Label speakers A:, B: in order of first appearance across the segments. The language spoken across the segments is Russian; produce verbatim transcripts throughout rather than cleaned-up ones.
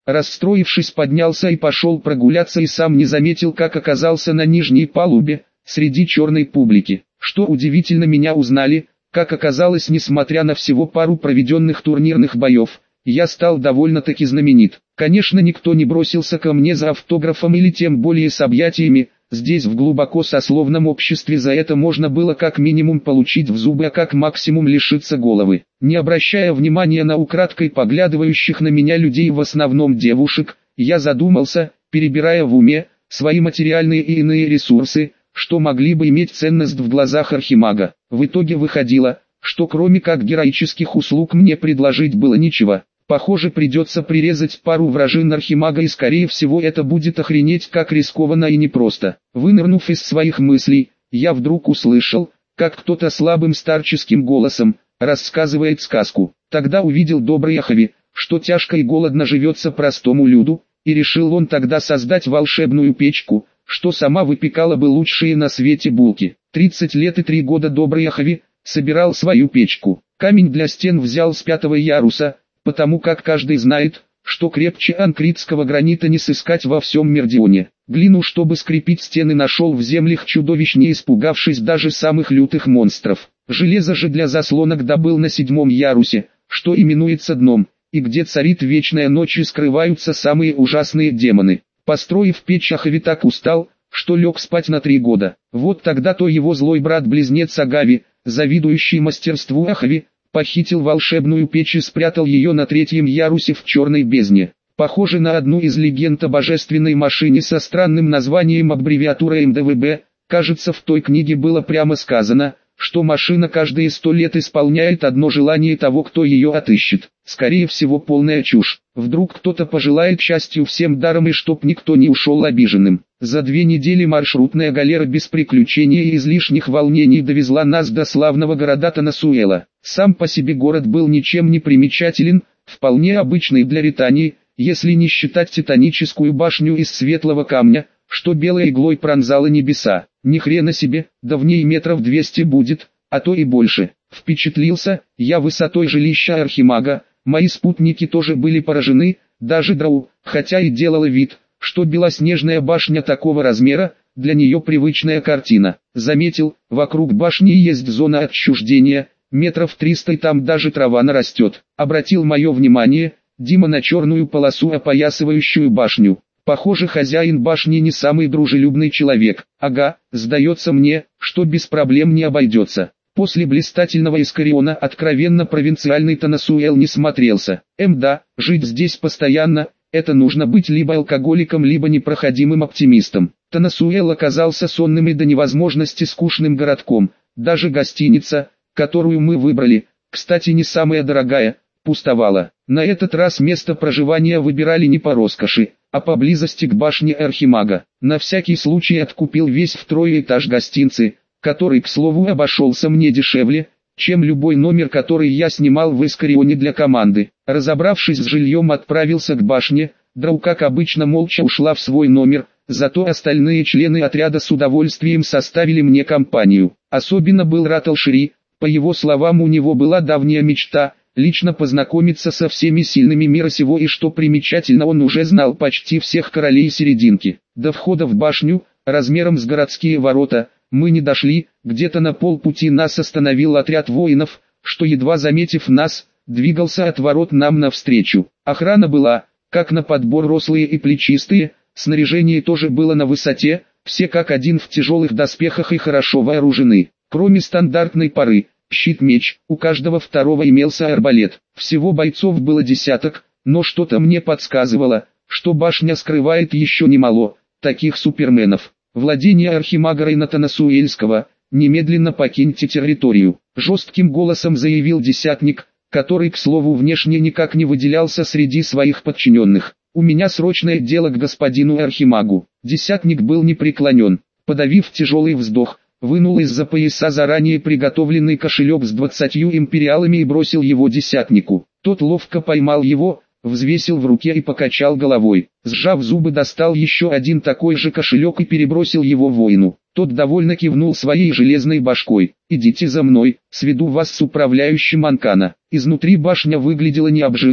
A: Расстроившись, поднялся и пошел прогуляться, и сам не заметил, как оказался на нижней палубе, среди черной публики. Что удивительно, меня узнали, как оказалось, несмотря на всего пару проведенных турнирных боев. Я стал довольно-таки знаменит. Конечно, никто не бросился ко мне за автографом или тем более с объятиями. Здесь, в глубоко сословном обществе, за это можно было как минимум получить в зубы, а как максимум лишиться головы. Не обращая внимания на украдкой поглядывающих на меня людей, в основном девушек, я задумался, перебирая в уме свои материальные и иные ресурсы, что могли бы иметь ценность в глазах архимага. В итоге выходило, что кроме как героических услуг мне предложить было нечего. Похоже, придется прирезать пару вражин архимага, и скорее всего это будет охренеть как рискованно и непросто. Вынырнув из своих мыслей, я вдруг услышал, как кто-то слабым старческим голосом рассказывает сказку. Тогда увидел добрый Ахави, что тяжко и голодно живется простому люду, и решил он тогда создать волшебную печку, что сама выпекала бы лучшие на свете булки. тридцать лет и три года добрый Ахави собирал свою печку. Камень для стен взял с пятого яруса, потому как каждый знает, что крепче анкритского гранита не сыскать во всем Мердионе. Глину, чтобы скрепить стены, нашел в землях чудовищ, не испугавшись даже самых лютых монстров. Железо же для заслонок добыл на седьмом ярусе, что именуется дном, и где царит вечная ночь и скрываются самые ужасные демоны. Построив печь, Ахави так устал, что лег спать на три года. Вот тогда-то его злой брат-близнец Агави, завидующий мастерству Ахави, похитил волшебную печь и спрятал ее на третьем ярусе в черной бездне. Похоже на одну из легенд о божественной машине со странным названием, аббревиатура эм дэ вэ бэ. Кажется, в той книге было прямо сказано, что машина каждые сто лет исполняет одно желание того, кто ее отыщет. Скорее всего, полная чушь. Вдруг кто-то пожелает счастью всем даром, и чтоб никто не ушел обиженным. За две недели маршрутная галера без приключений и излишних волнений довезла нас до славного города Танасуэла. Сам по себе город был ничем не примечателен, вполне обычный для Ритании, если не считать титаническую башню из светлого камня, что белой иглой пронзала небеса. Ни хрена себе, да в ней метров двести будет, а то и больше. Впечатлился я высотой жилища архимага. Мои спутники тоже были поражены, даже Драу, хотя и делала вид, что белоснежная башня такого размера, для нее привычная картина. Заметил, вокруг башни есть зона отчуждения, метров триста, и там даже трава нарастет. Обратил мое внимание Дима на черную полосу, опоясывающую башню. Похоже, хозяин башни не самый дружелюбный человек. Ага, сдается мне, что без проблем не обойдется. После блистательного Искариона откровенно провинциальный Танасуэл не смотрелся. Эм да, жить здесь постоянно, это нужно быть либо алкоголиком, либо непроходимым оптимистом. Танасуэл оказался сонным и до невозможности скучным городком. Даже гостиница, которую мы выбрали, кстати не самая дорогая, пустовала. На этот раз место проживания выбирали не по роскоши, а по близости к башне архимага. На всякий случай откупил весь втрое этаж гостинцы, который, к слову, обошелся мне дешевле, чем любой номер, который я снимал в Искарионе для команды. Разобравшись с жильем, отправился к башне. Драу, как обычно, молча ушла в свой номер, зато остальные члены отряда с удовольствием составили мне компанию. Особенно был рад Алшири. По его словам, у него была давняя мечта – лично познакомиться со всеми сильными мира сего, и что примечательно, он уже знал почти всех королей серединки. До входа в башню, размером с городские ворота, мы не дошли, где-то на полпути нас остановил отряд воинов, что, едва заметив нас, двигался от ворот нам навстречу. Охрана была, как на подбор, рослые и плечистые, снаряжение тоже было на высоте, все как один в тяжелых доспехах и хорошо вооружены. Кроме стандартной пары, щит-меч, у каждого второго имелся арбалет. Всего бойцов было десяток, но что-то мне подсказывало, что башня скрывает еще немало таких суперменов. Владение архимага Рейна Танасуэльского, немедленно покиньте территорию. Жестким голосом заявил десятник, который, к слову, внешне никак не выделялся среди своих подчиненных. У меня срочное дело к господину архимагу. Десятник был непреклонен. Подавив тяжелый вздох, вынул из-за пояса заранее приготовленный кошелек с двадцатью империалами и бросил его десятнику. Тот ловко поймал его, взвесил в руке и покачал головой. Сжав зубы, достал еще один такой же кошелек и перебросил его воину. Тот довольно кивнул своей железной башкой. «Идите за мной, сведу вас с управляющим Анкана». Изнутри башня выглядела необжитой,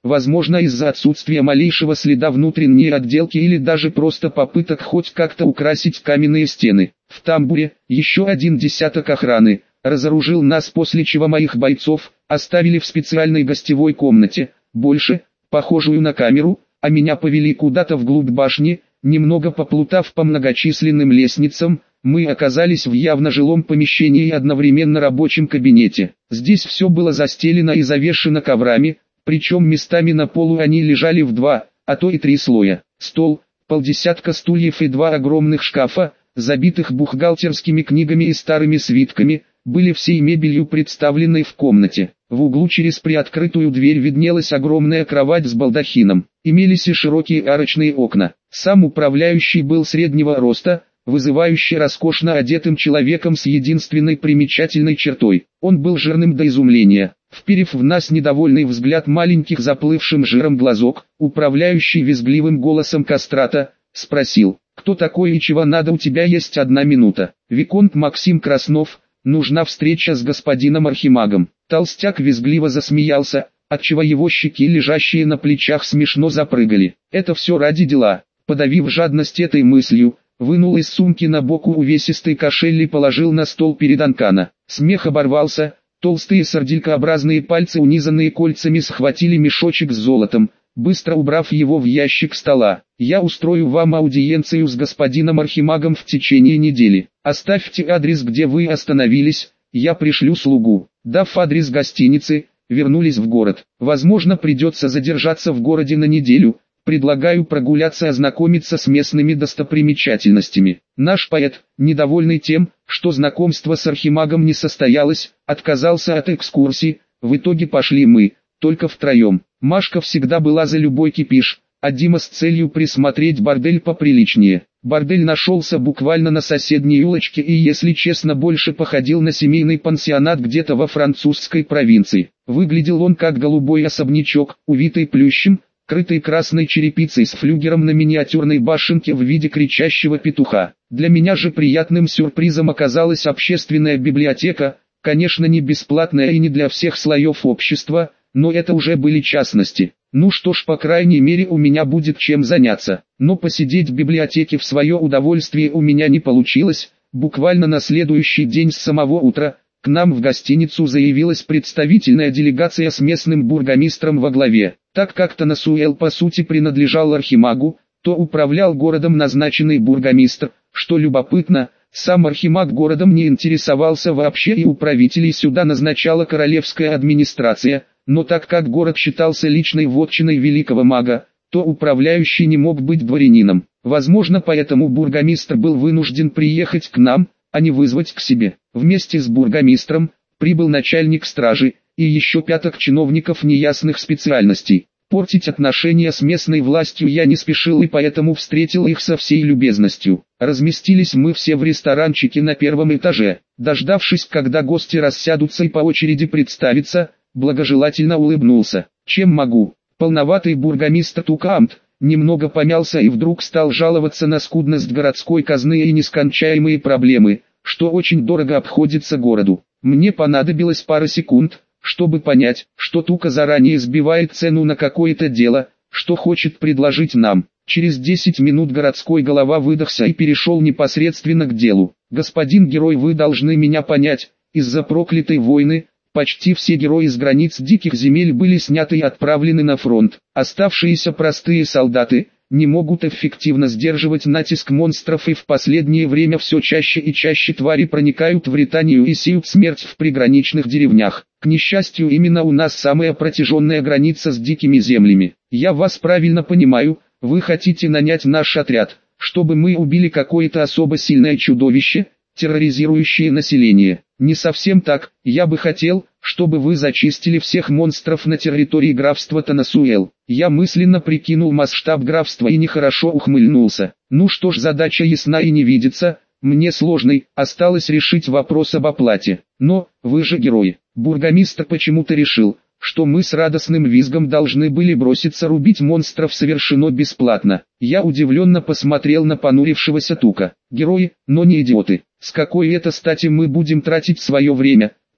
A: возможно из-за отсутствия малейшего следа внутренней отделки или даже просто попыток хоть как-то украсить каменные стены. В тамбуре еще один десяток охраны разоружил нас, после чего моих бойцов оставили в специальной гостевой комнате, больше похожую на камеру, а меня повели куда-то вглубь башни. Немного поплутав по многочисленным лестницам, мы оказались в явно жилом помещении и одновременно рабочем кабинете. Здесь все было застелено и завешено коврами, причем местами на полу они лежали в два, а то и три слоя. Стол, полдесятка стульев и два огромных шкафа, забитых бухгалтерскими книгами и старыми свитками, были всей мебелью представлены в комнате. В углу через приоткрытую дверь виднелась огромная кровать с балдахином. Имелись и широкие арочные окна. Сам управляющий был среднего роста, вызывающе роскошно одетым человеком с единственной примечательной чертой. Он был жирным до изумления. Вперев в нас недовольный взгляд маленьких заплывшим жиром глазок, управляющий визгливым голосом кастрата спросил: «Кто такой и чего надо? У тебя есть одна минута». «Виконт Максим Краснов, нужна встреча с господином Архимагом». Толстяк визгливо засмеялся, отчего его щеки, лежащие на плечах, смешно запрыгали. «Это все ради дела». Подавив жадность этой мыслью, вынул из сумки на боку увесистый кошель и положил на стол перед Анкана. Смех оборвался, толстые сарделькообразные пальцы, унизанные кольцами, схватили мешочек с золотом, быстро убрав его в ящик стола. «Я устрою вам аудиенцию с господином Архимагом в течение недели. Оставьте адрес, где вы остановились, я пришлю слугу». Дав адрес гостиницы, вернулись в город. Возможно, придется задержаться в городе на неделю. Предлагаю прогуляться, ознакомиться с местными достопримечательностями. Наш поэт, недовольный тем, что знакомство с Архимагом не состоялось, отказался от экскурсии. В итоге пошли мы, только втроем. Машка всегда была за любой кипиш, а Дима с целью присмотреть бордель поприличнее. Бордель нашелся буквально на соседней улочке и, если честно, больше походил на семейный пансионат где-то во французской провинции. Выглядел он как голубой особнячок, увитый плющем, крытый красной черепицей с флюгером на миниатюрной башенке в виде кричащего петуха. Для меня же приятным сюрпризом оказалась общественная библиотека, конечно не бесплатная и не для всех слоев общества, но это уже были частности. Ну что ж, по крайней мере у меня будет чем заняться. Но посидеть в библиотеке в свое удовольствие у меня не получилось. Буквально на следующий день с самого утра к нам в гостиницу заявилась представительная делегация с местным бургомистром во главе. Так как Танасуэл по сути принадлежал Архимагу, то управлял городом назначенный бургомистр. Что любопытно, сам Архимаг городом не интересовался вообще, и управителей сюда назначала королевская администрация. Но так как город считался личной вотчиной великого мага, то управляющий не мог быть дворянином. Возможно, поэтому бургомистр был вынужден приехать к нам, а не вызвать к себе. Вместе с бургомистром прибыл начальник стражи и еще пяток чиновников неясных специальностей. Портить отношения с местной властью я не спешил и поэтому встретил их со всей любезностью. Разместились мы все в ресторанчике на первом этаже. Дождавшись, когда гости рассядутся и по очереди представятся, благожелательно улыбнулся. «Чем могу?» Полноватый бургомистр Тукамт немного помялся и вдруг стал жаловаться на скудность городской казны и нескончаемые проблемы, что очень дорого обходится городу. Мне понадобилось пара секунд, чтобы понять, что Тука заранее сбивает цену на какое-то дело, что хочет предложить нам. Через десять минут городской голова выдохся и перешел непосредственно к делу. «Господин герой, вы должны меня понять, из-за проклятой войны, почти все герои с границ диких земель были сняты и отправлены на фронт. Оставшиеся простые солдаты не могут эффективно сдерживать натиск монстров, и в последнее время все чаще и чаще твари проникают в Ританию и сеют смерть в приграничных деревнях. К несчастью, именно у нас самая протяженная граница с дикими землями. Я вас правильно понимаю, вы хотите нанять наш отряд, чтобы мы убили какое-то особо сильное чудовище, терроризирующее население. Не совсем так. Я бы хотел, чтобы вы зачистили всех монстров на территории графства Танасуэл». Я мысленно прикинул масштаб графства и нехорошо ухмыльнулся. Ну что ж, задача ясна и не видится мне сложной, осталось решить вопрос об оплате. Но, вы же герои. Бургомистр почему-то решил, что мы с радостным визгом должны были броситься рубить монстров совершенно бесплатно. Я удивленно посмотрел на понурившегося Тука. «Герои, но не идиоты. С какой это стати мы будем тратить свое время,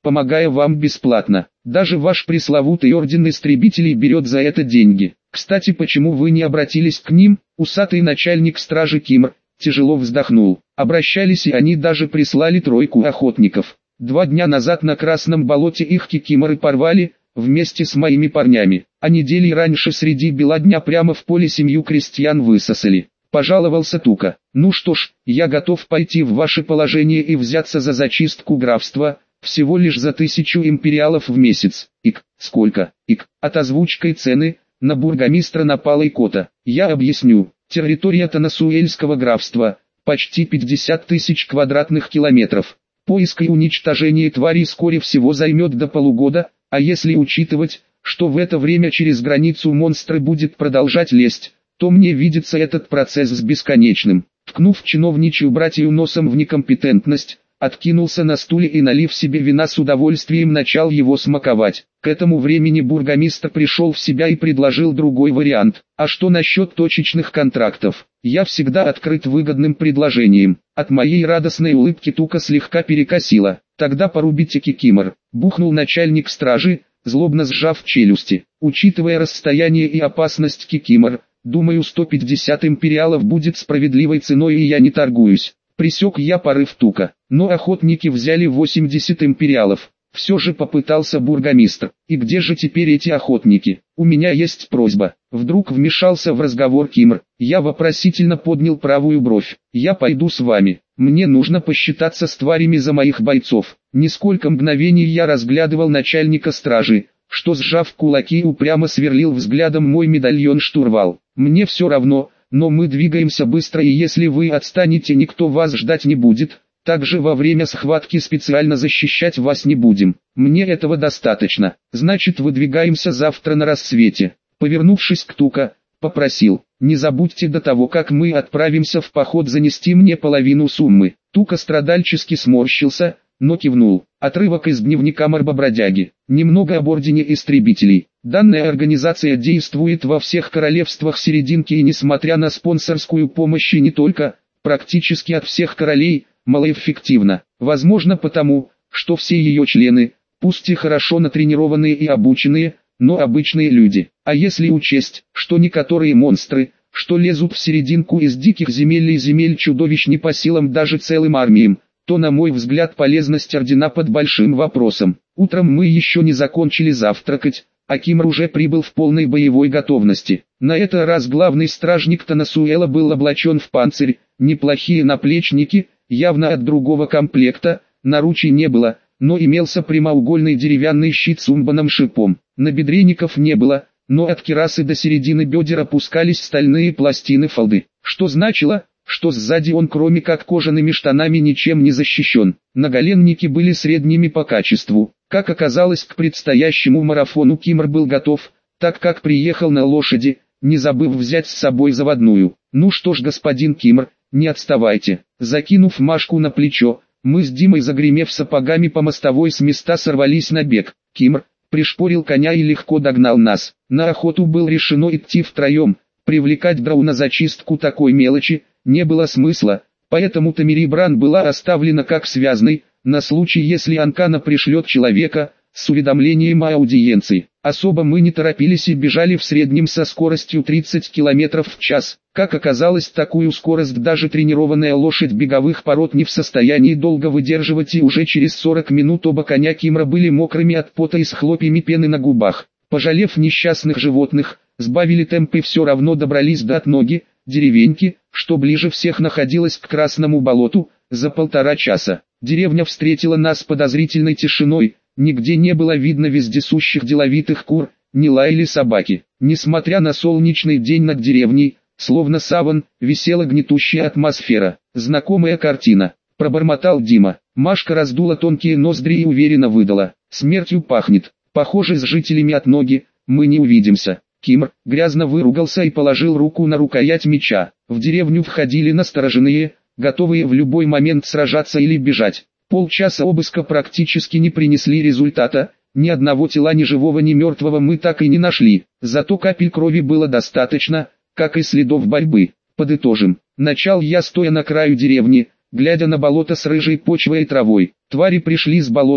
A: помогая вам бесплатно. Даже ваш пресловутый орден истребителей берет за это деньги. Кстати, почему вы не обратились к ним? Усатый начальник стражи Кимр тяжело вздохнул. Обращались, и они даже прислали тройку охотников. Два дня назад на Красном болоте их кикиморы порвали, вместе с моими парнями. А недели раньше среди бела дня прямо в поле семью крестьян высосали. Пожаловался Тука. Ну что ж, я готов пойти в ваше положение и взяться за зачистку графства, всего лишь за тысячу империалов в месяц. Ик, сколько? Ик, от озвучкой цены, на бургомистра напала икота. Я объясню. Территория Танасуэльского графства, почти пятьдесят тысяч квадратных километров. Поиск и уничтожение тварей скорее всего займет до полугода, а если учитывать, что в это время через границу монстры будет продолжать лезть, то мне видится этот процесс с бесконечным. Ткнув чиновничью братью носом в некомпетентность, откинулся на стуле и, налив себе вина, с удовольствием начал его смаковать. К этому времени бургомистр пришел в себя и предложил другой вариант. А что насчет точечных контрактов? Я всегда открыт выгодным предложениям. От моей радостной улыбки Тука слегка перекосила. Тогда порубите кикимор. Бухнул начальник стражи, злобно сжав челюсти. Учитывая расстояние и опасность кикимор, думаю, сто пятьдесят империалов будет справедливой ценой, и я не торгуюсь. Пресек я порыв Тука, но охотники взяли восемьдесят империалов. Все же попытался бургомистр. И где же теперь эти охотники? У меня есть просьба. Вдруг вмешался в разговор Кимр. Я вопросительно поднял правую бровь. Я пойду с вами. Мне нужно посчитаться с тварями за моих бойцов. Несколько мгновений я разглядывал начальника стражи, что, сжав кулаки, упрямо сверлил взглядом мой медальон-штурвал. Мне все равно, но мы двигаемся быстро, и если вы отстанете, никто вас ждать не будет. Также во время схватки специально защищать вас не будем. Мне этого достаточно. Значит, выдвигаемся завтра на рассвете. Повернувшись к Тука, попросил: не забудьте до того, как мы отправимся в поход, занести мне половину суммы. Тука страдальчески сморщился, но кивнул. Отрывок из дневника морбобродяги. Немного об ордене истребителей. Данная организация действует во всех королевствах серединки, и несмотря на спонсорскую помощь и не только, практически от всех королей, малоэффективно. Возможно потому, что все ее члены, пусть и хорошо натренированные и обученные, но обычные люди. А если учесть, что некоторые монстры, что лезут в серединку из диких земель и земель чудовищ, не по силам даже целым армиям, то, на мой взгляд, полезность ордена под большим вопросом. Утром мы еще не закончили завтракать, а Кимр уже прибыл в полной боевой готовности. На этот раз главный стражник Танасуэла был облачен в панцирь, неплохие наплечники, явно от другого комплекта, наручей не было, но имелся прямоугольный деревянный щит с умбаным шипом. Набедренников не было, но от кирасы до середины бедер опускались стальные пластины фалды, что значило, что сзади он, кроме как кожаными штанами, ничем не защищен. Наголенники были средними по качеству. Как оказалось, к предстоящему марафону Кимр был готов, так как приехал на лошади, не забыв взять с собой заводную. Ну что ж, господин Кимр, не отставайте. Закинув Машку на плечо, мы с Димой, загремев сапогами по мостовой, с места сорвались на бег. Кимр пришпорил коня и легко догнал нас. На охоту было решено идти втроем. Привлекать драу на зачистку такой мелочи не было смысла, поэтому Тамирибран была оставлена как связной, на случай, если Анкана пришлет человека с уведомлением о аудиенции. Особо мы не торопились и бежали в среднем со скоростью тридцать километров в час. Как оказалось, такую скорость даже тренированная лошадь беговых пород не в состоянии долго выдерживать, и уже через сорок минут оба коня Кимра были мокрыми от пота и с хлопьями пены на губах. Пожалев несчастных животных, сбавили темп и все равно добрались до Отноги, деревеньки, что ближе всех находилась к Красному болоту, за полтора часа. Деревня встретила нас подозрительной тишиной, нигде не было видно вездесущих деловитых кур, не лаяли собаки. Несмотря на солнечный день, над деревней, словно саван, висела гнетущая атмосфера. Знакомая картина, пробормотал Дима. Машка раздула тонкие ноздри и уверенно выдала: смертью пахнет. Похоже, с жителями Отноги мы не увидимся. Кимр грязно выругался и положил руку на рукоять меча. В деревню входили настороженные, готовые в любой момент сражаться или бежать. Полчаса обыска практически не принесли результата, ни одного тела, ни живого, ни мертвого мы так и не нашли. Зато капель крови было достаточно, как и следов борьбы. Подытожим. Начал я, стоя на краю деревни, глядя на болото с рыжей почвой и травой. Твари пришли с болота,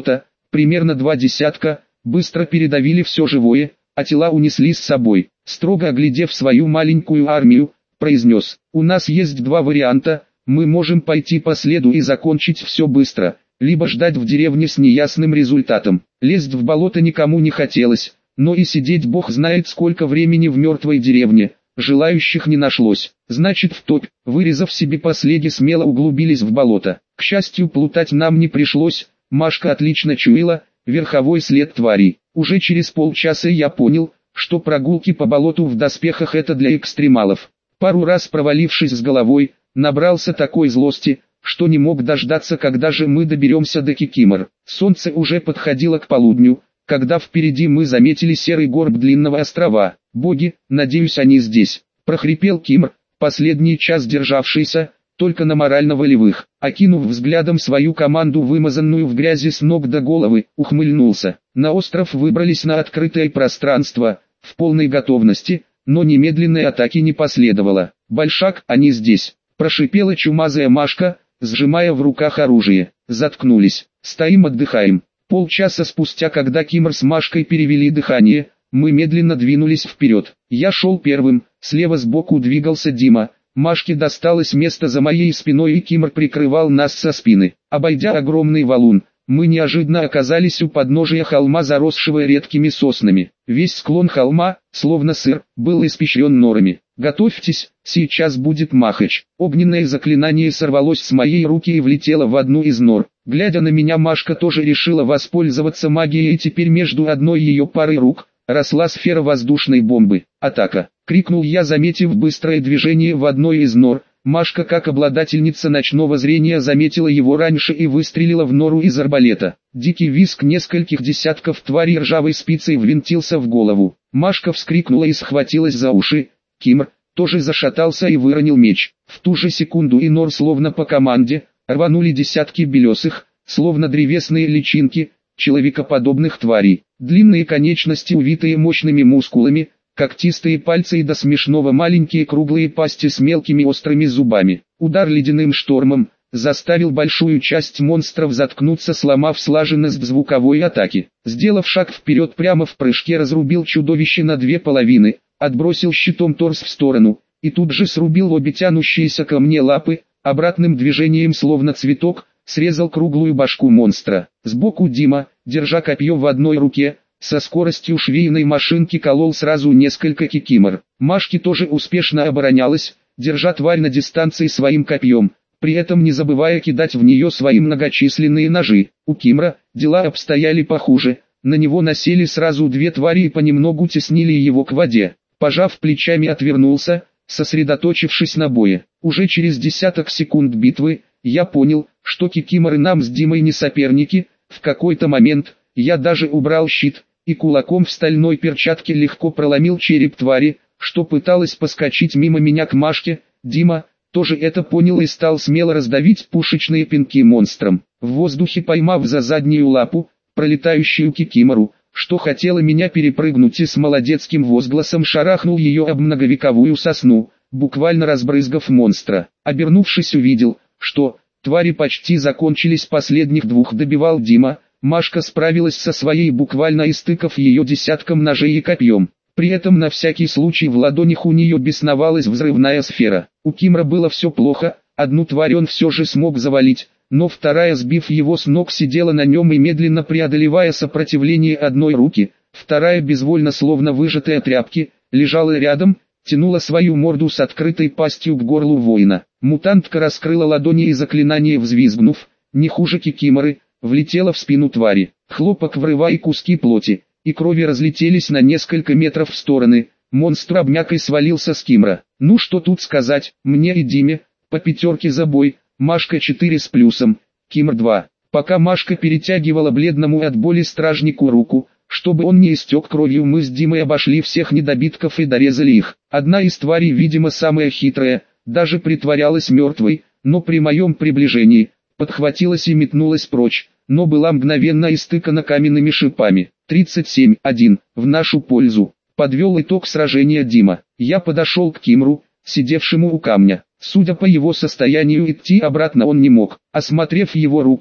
A: примерно два десятка, быстро передавили все живое, а тела унесли с собой. Строго оглядев свою маленькую армию, произнес: «У нас есть два варианта, мы можем пойти по следу и закончить все быстро, либо ждать в деревне с неясным результатом». Лезть в болото никому не хотелось, но и сидеть бог знает сколько времени в мертвой деревне, желающих не нашлось. Значит, в топь, вырезав себе последи, смело углубились в болото. К счастью, плутать нам не пришлось, Машка отлично чуяла верховой след тварей. Уже через полчаса я понял, что прогулки по болоту в доспехах это для экстремалов. Пару раз провалившись с головой, набрался такой злости, что не мог дождаться, когда же мы доберемся до Кикимор. Солнце уже подходило к полудню, когда впереди мы заметили серый горб длинного острова. «Боги, надеюсь, они здесь», — прохрипел Кимр, последний час державшийся только на морально-волевых. Окинув взглядом свою команду, вымазанную в грязи с ног до головы, ухмыльнулся. На остров выбрались на открытое пространство, в полной готовности, но немедленной атаки не последовало. «Большак, они здесь», — прошипела чумазая Машка, сжимая в руках оружие. Заткнулись. «Стоим, отдыхаем». Полчаса спустя, когда Кимр с Машкой перевели дыхание, мы медленно двинулись вперед. Я шел первым, слева сбоку двигался Дима. Машке досталось место за моей спиной, и Кимр прикрывал нас со спины. Обойдя огромный валун, мы неожиданно оказались у подножия холма, заросшего редкими соснами. Весь склон холма, словно сыр, был испещрен норами. «Готовьтесь, сейчас будет махач». Огненное заклинание сорвалось с моей руки и влетело в одну из нор. Глядя на меня, Машка тоже решила воспользоваться магией, и теперь между одной ее парой рук росла сфера воздушной бомбы. «Атака!» — крикнул я, заметив быстрое движение в одной из нор. Машка, как обладательница ночного зрения, заметила его раньше и выстрелила в нору из арбалета. Дикий визг нескольких десятков тварей ржавой спицей ввинтился в голову. Машка вскрикнула и схватилась за уши. Кимр тоже зашатался и выронил меч. В ту же секунду и нор, словно по команде, рванули десятки белесых, словно древесные личинки, человекоподобных тварей. Длинные конечности, увитые мощными мускулами, когтистые пальцы и до смешного маленькие круглые пасти с мелкими острыми зубами. Удар ледяным штормом заставил большую часть монстров заткнуться, сломав слаженность звуковой атаки. Сделав шаг вперед, прямо в прыжке разрубил чудовище на две половины, отбросил щитом торс в сторону, и тут же срубил обе тянущиеся ко мне лапы, обратным движением, словно цветок, срезал круглую башку монстра. Сбоку Дима, держа копье в одной руке, со скоростью швейной машинки колол сразу несколько кикимор. Машки тоже успешно оборонялась, держа тварь на дистанции своим копьем, при этом не забывая кидать в нее свои многочисленные ножи. У Кимра дела обстояли похуже, на него насели сразу две твари и понемногу теснили его к воде. Пожав плечами, отвернулся, сосредоточившись на бое. Уже через десяток секунд битвы я понял, что кикиморы нам с Димой не соперники. В какой-то момент я даже убрал щит и кулаком в стальной перчатке легко проломил череп твари, что пыталась поскочить мимо меня к Машке. Дима тоже это понял и стал смело раздавить пушечные пинки монстрам. В воздухе, поймав за заднюю лапу пролетающую кикимору, что хотела меня перепрыгнуть, и с молодецким возгласом шарахнул ее об многовековую сосну, буквально разбрызгав монстра. Обернувшись, увидел, что твари почти закончились, последних двух добивал Дима. Машка справилась со своей, буквально истыкав ее десятком ножей и копьем. При этом на всякий случай в ладонях у нее бесновалась взрывная сфера. У Кимра было все плохо, одну тварь он все же смог завалить, но вторая, сбив его с ног, сидела на нем и, медленно преодолевая сопротивление одной руки, вторая, безвольно, словно выжатая тряпки, лежала рядом, тянула свою морду с открытой пастью к горлу воина. Мутантка раскрыла ладони и, заклинание взвизгнув, не хуже кикиморы, влетела в спину твари. Хлопок, врывая куски плоти и крови разлетелись на несколько метров в стороны. Монстр обмяк и свалился с Кимра. Ну что тут сказать, мне и Диме по пятерке за бой. Машка четыре с плюсом, Кимр два. Пока Машка перетягивала бледному от боли стражнику руку, чтобы он не истек кровью, мы с Димой обошли всех недобитков и дорезали их. Одна из тварей, видимо самая хитрая, даже притворялась мертвой, но при моем приближении подхватилась и метнулась прочь, но была мгновенно истыкана каменными шипами. тридцать семь один, в нашу пользу. Подвел итог сражения Дима. Я подошел к Кимру, сидевшему у камня. Судя по его состоянию, идти обратно он не мог. Осмотрев его руку,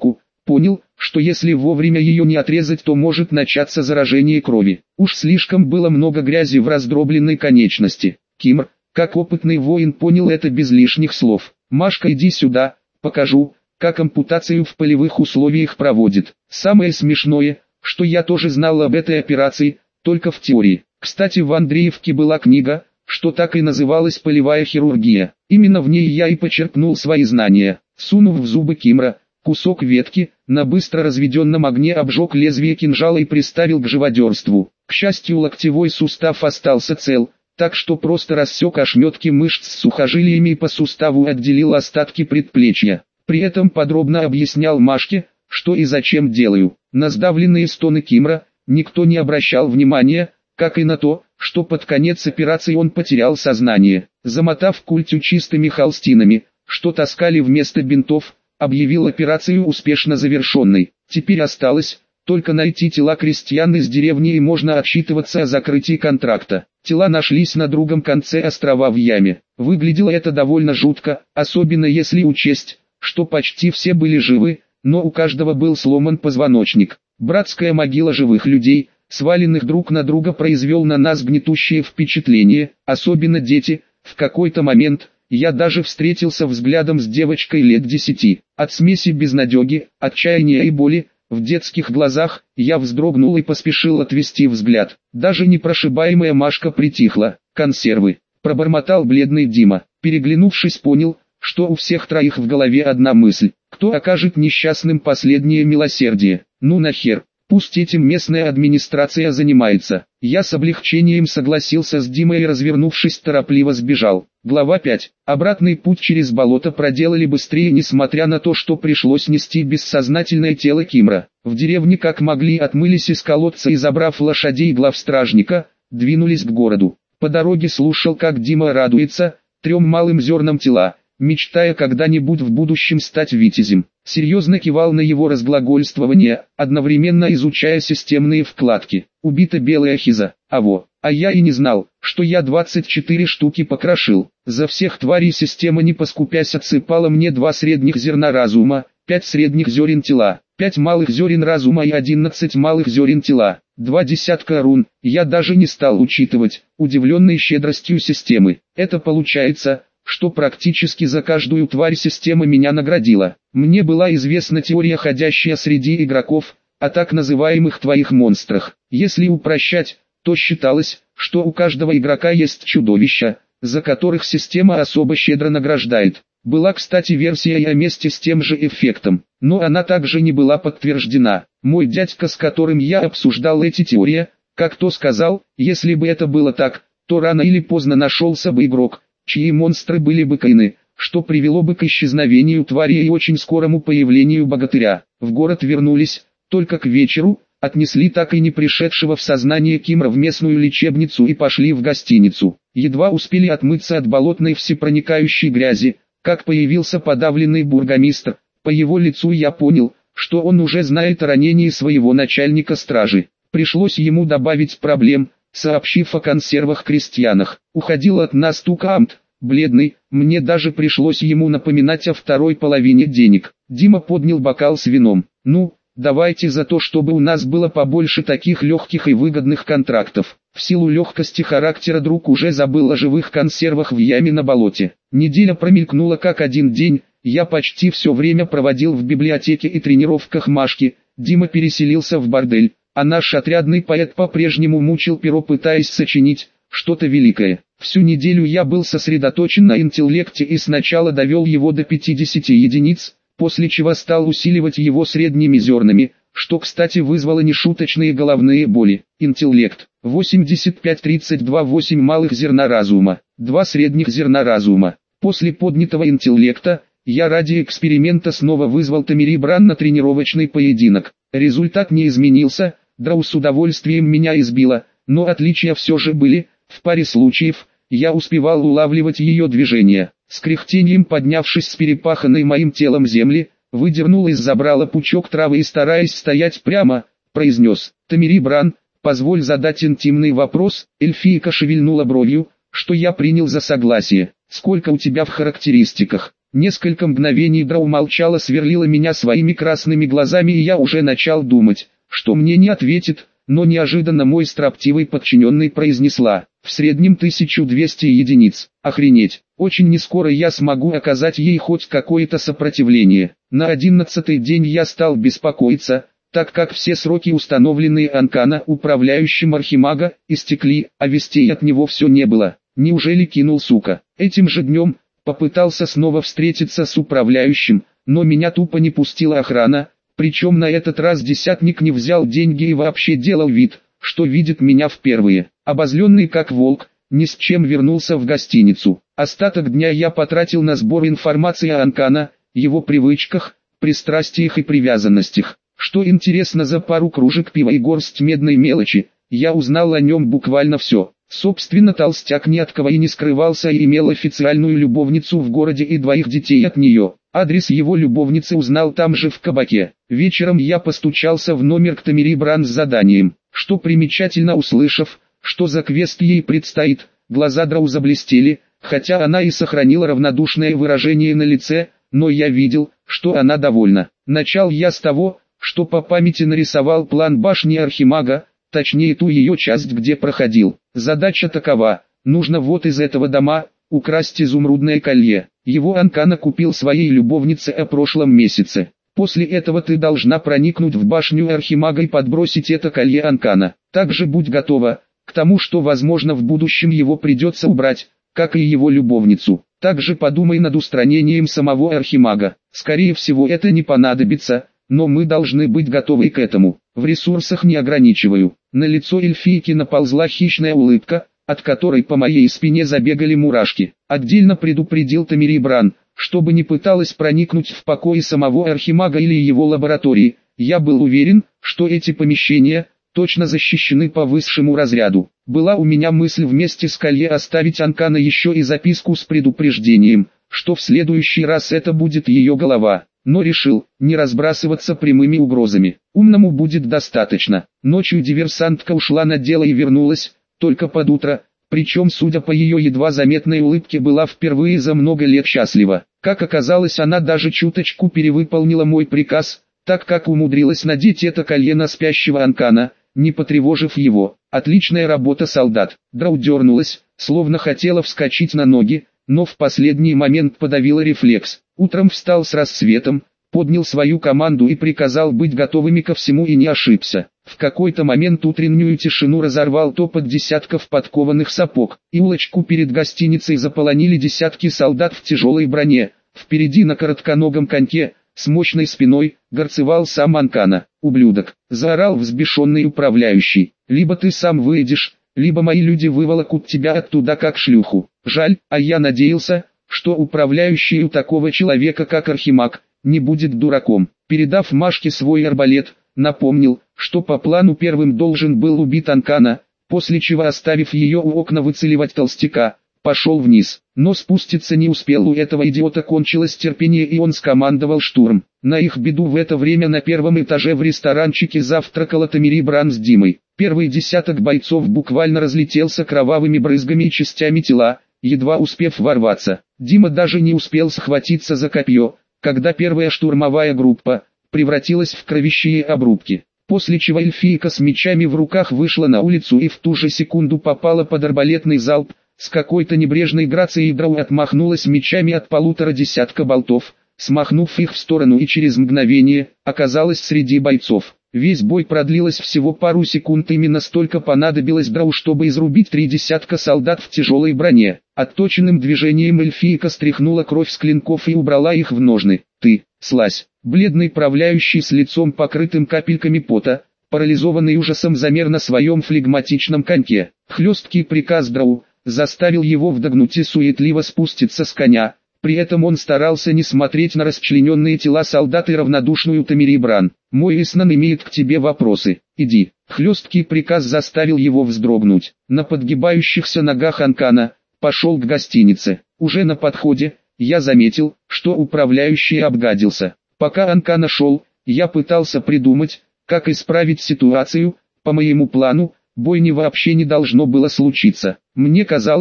A: понял, что если вовремя ее не отрезать, то может начаться заражение крови. Уж слишком было много грязи в раздробленной конечности. Кимр, как опытный воин, понял это без лишних слов. «Машка, иди сюда, покажу, как ампутацию в полевых условиях проводит». Самое смешное, что я тоже знал об этой операции, только в теории. Кстати, в Андреевке была книга, что так и называлась «Полевая хирургия». Именно в ней я и почерпнул свои знания. Сунув в зубы Кимра кусок ветки, на быстро разведенном огне обжег лезвие кинжала и приставил к живодерству. К счастью, локтевой сустав остался цел, так что просто рассек ошметки мышц с сухожилиями и по суставу отделил остатки предплечья. При этом подробно объяснял Машке, что и зачем делаю. На сдавленные стоны Кимра никто не обращал внимания, как и на то, что под конец операции он потерял сознание. Замотав культю чистыми холстинами, что таскали вместо бинтов, объявил операцию успешно завершенной. Теперь осталось только найти тела крестьян из деревни и можно отчитываться о закрытии контракта. Тела нашлись на другом конце острова в яме. Выглядело это довольно жутко, особенно если учесть, что почти все были живы, но у каждого был сломан позвоночник. Братская могила живых людей, сваленных друг на друга, произвел на нас гнетущее впечатление, особенно дети. В какой-то момент я даже встретился взглядом с девочкой лет десяти. От смеси безнадеги, отчаяния и боли в детских глазах я вздрогнул и поспешил отвести взгляд. Даже непрошибаемая Машка притихла. «Консервы», — пробормотал бледный Дима. Переглянувшись, понял, что у всех троих в голове одна мысль: кто окажет несчастным последнее милосердие? Ну нахер, пусть этим местная администрация занимается. Я с облегчением согласился с Димой и, развернувшись, торопливо сбежал. Глава пять. Обратный путь через болото проделали быстрее, несмотря на то, что пришлось нести бессознательное тело Кимра. В деревне как могли отмылись из колодца и, забрав лошадей главстражника, двинулись к городу. По дороге слушал, как Дима радуется трем малым зернам тела, мечтая когда-нибудь в будущем стать витязем. Серьезно кивал на его разглагольствование, одновременно изучая системные вкладки. Убита белая хиза, аво. А я и не знал, что я двадцать четыре штуки покрошил. За всех тварей система, не поскупясь, отсыпала мне два средних зерна разума, пять средних зерен тела, пять малых зерен разума и одиннадцать малых зерен тела. Два десятка рун, я даже не стал учитывать, удивленный щедростью системы. Это получается, что практически за каждую тварь система меня наградила. Мне была известна теория, ходящая среди игроков, о так называемых твоих монстрах. Если упрощать, то считалось, что у каждого игрока есть чудовища, за которых система особо щедро награждает. Была, кстати, версия и о месте с тем же эффектом, но она также не была подтверждена. Мой дядька, с которым я обсуждал эти теории, как-то сказал, если бы это было так, то рано или поздно нашелся бы игрок, чьи монстры были бы кайны, что привело бы к исчезновению твари и очень скорому появлению богатыря. В город вернулись, только к вечеру, отнесли так и не пришедшего в сознание Кимра в местную лечебницу и пошли в гостиницу. Едва успели отмыться от болотной всепроникающей грязи, как появился подавленный бургомистр. По его лицу я понял, что он уже знает о ранении своего начальника стражи. Пришлось ему добавить проблем, сообщив о консервах-крестьянах. Уходил от нас Тукамт, бледный, мне даже пришлось ему напоминать о второй половине денег. Дима поднял бокал с вином. «Ну, давайте за то, чтобы у нас было побольше таких легких и выгодных контрактов». В силу легкости характера друг уже забыл о живых консервах в яме на болоте. Неделя промелькнула как один день, я почти все время проводил в библиотеке и тренировках Машки. Дима переселился в бордель, а наш отрядный поэт по-прежнему мучил перо, пытаясь сочинить что-то великое. Всю неделю я был сосредоточен на интеллекте и сначала довел его до пятидесяти единиц, после чего стал усиливать его средними зернами, что, кстати, вызвало нешуточные головные боли. Интеллект восемьдесят пять тридцать два, восемь малых зерна разума, два средних зерна разума. После поднятого интеллекта я ради эксперимента снова вызвал Тамири Бран на тренировочный поединок. Результат не изменился, Драу с удовольствием меня избила, но отличия все же были. В паре случаев я успевал улавливать ее движения. С кряхтением, поднявшись с перепаханной моим телом земли, выдернул из забрала пучок травы и, стараясь стоять прямо, произнес: «Тамири Бран, позволь задать интимный вопрос». Эльфийка шевельнула бровью, что я принял за согласие. «Сколько у тебя в характеристиках?» Несколько мгновений Драу молчала, сверлила меня своими красными глазами, и я уже начал думать, что мне не ответит, но неожиданно мой строптивый подчиненный произнесла: в среднем тысяча двести единиц. Охренеть, очень нескоро я смогу оказать ей хоть какое-то сопротивление. На одиннадцатый день я стал беспокоиться, так как все сроки, установленные Анкана, управляющим Архимага, истекли, а вестей от него все не было. Неужели кинул, сука? Этим же днем попытался снова встретиться с управляющим, но меня тупо не пустила охрана, причем на этот раз десятник не взял деньги и вообще делал вид, что видит меня впервые. Обозленный как волк, ни с чем вернулся в гостиницу. Остаток дня я потратил на сбор информации о Анкана, его привычках, пристрастиях и привязанностях. Что интересно, за пару кружек пива и горсть медной мелочи, я узнал о нем буквально все. Собственно, толстяк ни от кого и не скрывался и имел официальную любовницу в городе и двоих детей от нее. Адрес его любовницы узнал там же в кабаке. Вечером я постучался в номер к Тамири Бран с заданием. Что примечательно, услышав, что за квест ей предстоит, глаза Драу заблестели, хотя она и сохранила равнодушное выражение на лице, но я видел, что она довольна. Начал я с того, что по памяти нарисовал план башни Архимага, точнее ту ее часть, где проходил. Задача такова: нужно вот из этого дома украсть изумрудное колье. Его Анкана купил своей любовнице о прошлом месяце. После этого ты должна проникнуть в башню Архимага и подбросить это колье Анкана. Также будь готова к тому, что возможно в будущем его придется убрать, как и его любовницу. Также подумай над устранением самого Архимага. Скорее всего это не понадобится, но мы должны быть готовы к этому. В ресурсах не ограничиваю. На лицо эльфийки наползла хищная улыбка, от которой по моей спине забегали мурашки. Отдельно предупредил Тамири Бран, чтобы не пыталась проникнуть в покои самого Архимага или его лаборатории. Я был уверен, что эти помещения точно защищены по высшему разряду. Была у меня мысль вместе с колье оставить Анкана еще и записку с предупреждением, что в следующий раз это будет ее голова. Но решил не разбрасываться прямыми угрозами. Умному будет достаточно. Ночью диверсантка ушла на дело и вернулась только под утро, причем, судя по ее едва заметной улыбке, была впервые за много лет счастлива. Как оказалось, она даже чуточку перевыполнила мой приказ, так как умудрилась надеть это колье на спящего Анкана, не потревожив его. Отличная работа, солдат. Драу дернулась, словно хотела вскочить на ноги, но в последний момент подавила рефлекс. Утром встал с рассветом, поднял свою команду и приказал быть готовыми ко всему, и не ошибся. В какой-то момент утреннюю тишину разорвал топот десятков подкованных сапог. И улочку перед гостиницей заполонили десятки солдат в тяжелой броне. Впереди на коротконогом коньке, с мощной спиной, горцевал сам Анкана. «Ублюдок!» — заорал взбешенный управляющий. «Либо ты сам выйдешь, либо мои люди выволокут тебя оттуда как шлюху. Жаль, а я надеялся, что управляющий у такого человека, как Архимаг, не будет дураком». Передав Машке свой арбалет, напомнил, что по плану первым должен был убить Анкана, после чего, оставив ее у окна выцеливать толстяка, пошел вниз. Но спуститься не успел, у этого идиота кончилось терпение, и он скомандовал штурм. На их беду в это время на первом этаже в ресторанчике завтракала Тамири Бран с Димой. Первый десяток бойцов буквально разлетелся кровавыми брызгами и частями тела, едва успев ворваться. Дима даже не успел схватиться за копье, когда первая штурмовая группа превратилась в кровящие обрубки. После чего эльфийка с мечами в руках вышла на улицу и в ту же секунду попала под арбалетный залп. С какой-то небрежной грацией Драу отмахнулась мечами от полутора десятка болтов, смахнув их в сторону, и через мгновение оказалась среди бойцов. Весь бой продлилось всего пару секунд, именно столько понадобилось Драу, чтобы изрубить три десятка солдат в тяжелой броне. Отточенным движением эльфийка стряхнула кровь с клинков и убрала их в ножны. «Ты, слазь!» Бледный правляющий с лицом покрытым капельками пота, парализованный ужасом, замер на своем флегматичном коньке. Хлесткий приказ Драу заставил его вдогнуть и суетливо спуститься с коня. При этом он старался не смотреть на расчлененные тела солдат и равнодушную Тамири Бран. «Мой Иснан имеет к тебе вопросы. Иди». Хлесткий приказ заставил его вздрогнуть. На подгибающихся ногах Анкана пошел к гостинице. Уже на подходе я заметил, что управляющий обгадился. Пока Анкана шел, я пытался придумать, как исправить ситуацию. По моему плану, бойни вообще не должно было случиться. Мне казалось,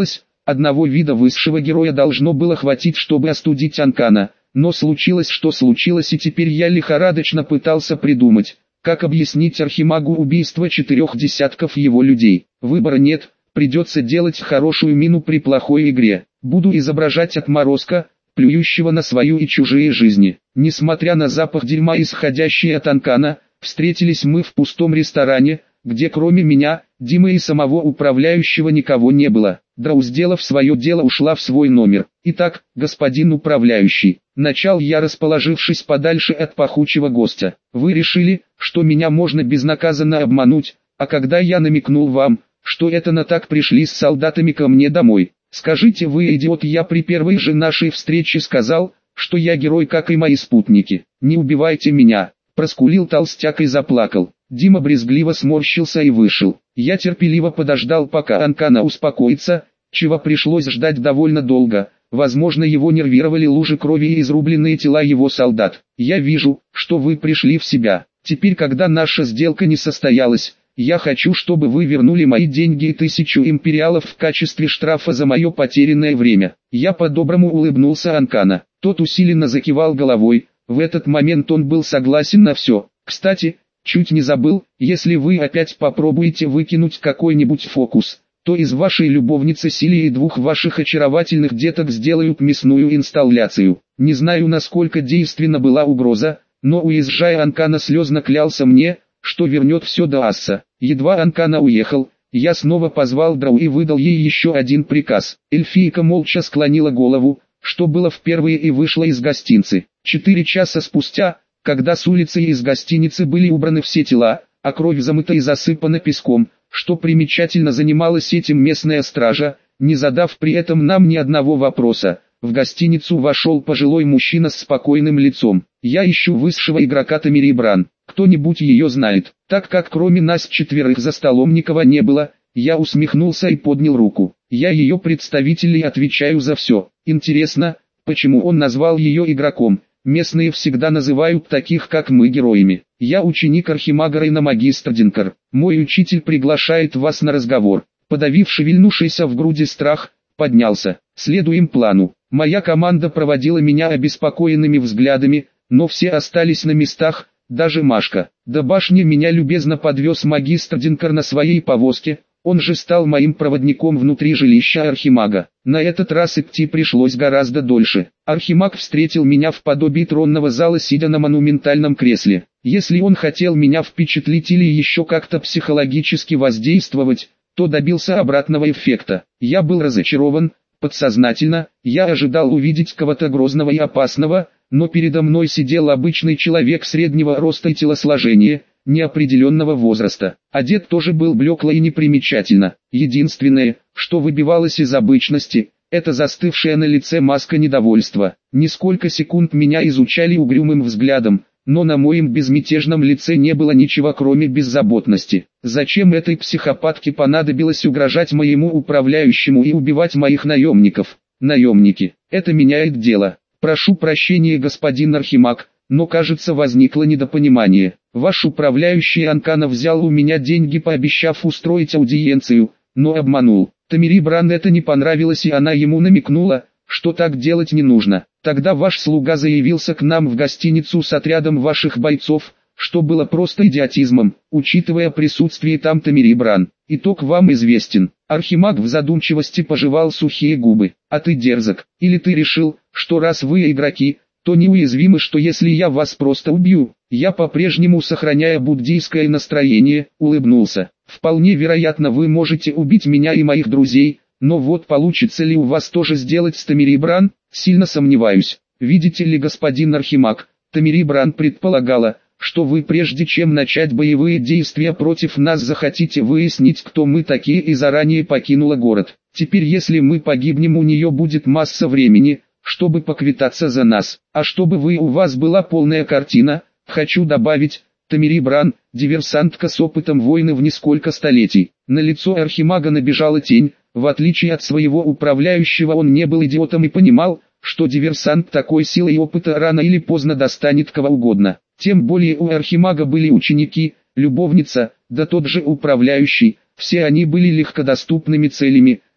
A: Одного вида высшего героя должно было хватить, чтобы остудить Анкана, но случилось, что случилось, и теперь я лихорадочно пытался придумать, как объяснить Архимагу убийство четырех десятков его людей. Выбора нет, придется делать хорошую мину при плохой игре. Буду изображать отморозка, плюющего на свою и чужие жизни. Несмотря на запах дерьма, исходящий от Анкана, встретились мы в пустом ресторане, где кроме меня, Димы и самого управляющего никого не было. Драу, сделав свое дело, ушла в свой номер. «Итак, господин управляющий», — начал я, расположившись подальше от пахучего гостя, — «вы решили, что меня можно безнаказанно обмануть, а когда я намекнул вам, что это на так, пришли с солдатами ко мне домой. Скажите, вы идиот, я при первой же нашей встрече сказал, что я герой, как и мои спутники. Не убивайте меня», — проскулил толстяк и заплакал. Дима брезгливо сморщился и вышел. Я терпеливо подождал, пока Анкана успокоится, чего пришлось ждать довольно долго. Возможно, его нервировали лужи крови и изрубленные тела его солдат. «Я вижу, что вы пришли в себя. Теперь, когда наша сделка не состоялась, я хочу, чтобы вы вернули мои деньги и тысячу империалов в качестве штрафа за мое потерянное время». Я по-доброму улыбнулся Анкана. Тот усиленно закивал головой. В этот момент он был согласен на все. «Кстати, чуть не забыл, если вы опять попробуете выкинуть какой-нибудь фокус, то из вашей любовницы Силии и двух ваших очаровательных деток сделают мясную инсталляцию». Не знаю, насколько действенна была угроза, но уезжая, Анкана слезно клялся мне, что вернет все до Асса. Едва Анкана уехал, я снова позвал Драу и выдал ей еще один приказ. Эльфийка молча склонила голову, что было впервые, и вышла из гостиницы. Четыре часа спустя, когда с улицы и из гостиницы были убраны все тела, а кровь замыта и засыпана песком, что примечательно, занималась этим местная стража, не задав при этом нам ни одного вопроса, в гостиницу вошел пожилой мужчина с спокойным лицом. «Я ищу высшего игрока Тамири Бран. Кто-нибудь ее знает?» Так как кроме нас четверых за столом никого не было, я усмехнулся и поднял руку. «Я ее представитель и отвечаю за все. Интересно, почему он назвал ее игроком? Местные всегда называют таких, как мы, героями. Я ученик Архимага Рейна, магистр Динкар. Мой учитель приглашает вас на разговор». Подавив шевельнувшийся в груди страх, поднялся. «Следуем плану». Моя команда проводила меня обеспокоенными взглядами, но все остались на местах, даже Машка. До башни меня любезно подвез магистр Динкар на своей повозке, он же стал моим проводником внутри жилища Архимага. На этот раз идти пришлось гораздо дольше. Архимаг встретил меня в подобии тронного зала, сидя на монументальном кресле. Если он хотел меня впечатлить или еще как-то психологически воздействовать, то добился обратного эффекта. Я был разочарован. Подсознательно, я ожидал увидеть кого-то грозного и опасного, но передо мной сидел обычный человек среднего роста и телосложения, неопределенного возраста. Одет тоже был блекло и непримечательно. Единственное, что выбивалось из обычности, это застывшая на лице маска недовольства. Несколько секунд меня изучали угрюмым взглядом, но на моем безмятежном лице не было ничего, кроме беззаботности. Зачем этой психопатке понадобилось угрожать моему управляющему и убивать моих наемников? Наемники, это меняет дело. Прошу прощения, господин Архимаг, но кажется, возникло недопонимание. Ваш управляющий Анкана взял у меня деньги, пообещав устроить аудиенцию, но обманул. Тамири Бран это не понравилось, и она ему намекнула, что так делать не нужно. Тогда ваш слуга заявился к нам в гостиницу с отрядом ваших бойцов, что было просто идиотизмом, учитывая присутствие там Тамири Бран. Итог вам известен. Архимаг в задумчивости пожевал сухие губы. А ты дерзок, или ты решил, что раз вы игроки, то неуязвимы, что если я вас просто убью? Я, по-прежнему сохраняя буддийское настроение, улыбнулся. Вполне вероятно, вы можете убить меня и моих друзей, но вот получится ли у вас тоже сделать с Тамири Бран, сильно сомневаюсь. Видите ли, господин Архимаг, Тамири Бран предполагала, что вы, прежде чем начать боевые действия против нас, захотите выяснить, кто мы такие, и заранее покинула город. Теперь, если мы погибнем, у нее будет масса времени, чтобы поквитаться за нас. А чтобы вы, у вас была полная картина, хочу добавить, Тамири Бран, диверсантка с опытом войны в несколько столетий. На лицо Архимага набежала тень. В отличие от своего управляющего, он не был идиотом и понимал, что диверсант такой силы и опыта рано или поздно достанет кого угодно. Тем более у Архимага были ученики, любовница, да тот же управляющий. Все они были легкодоступными целями,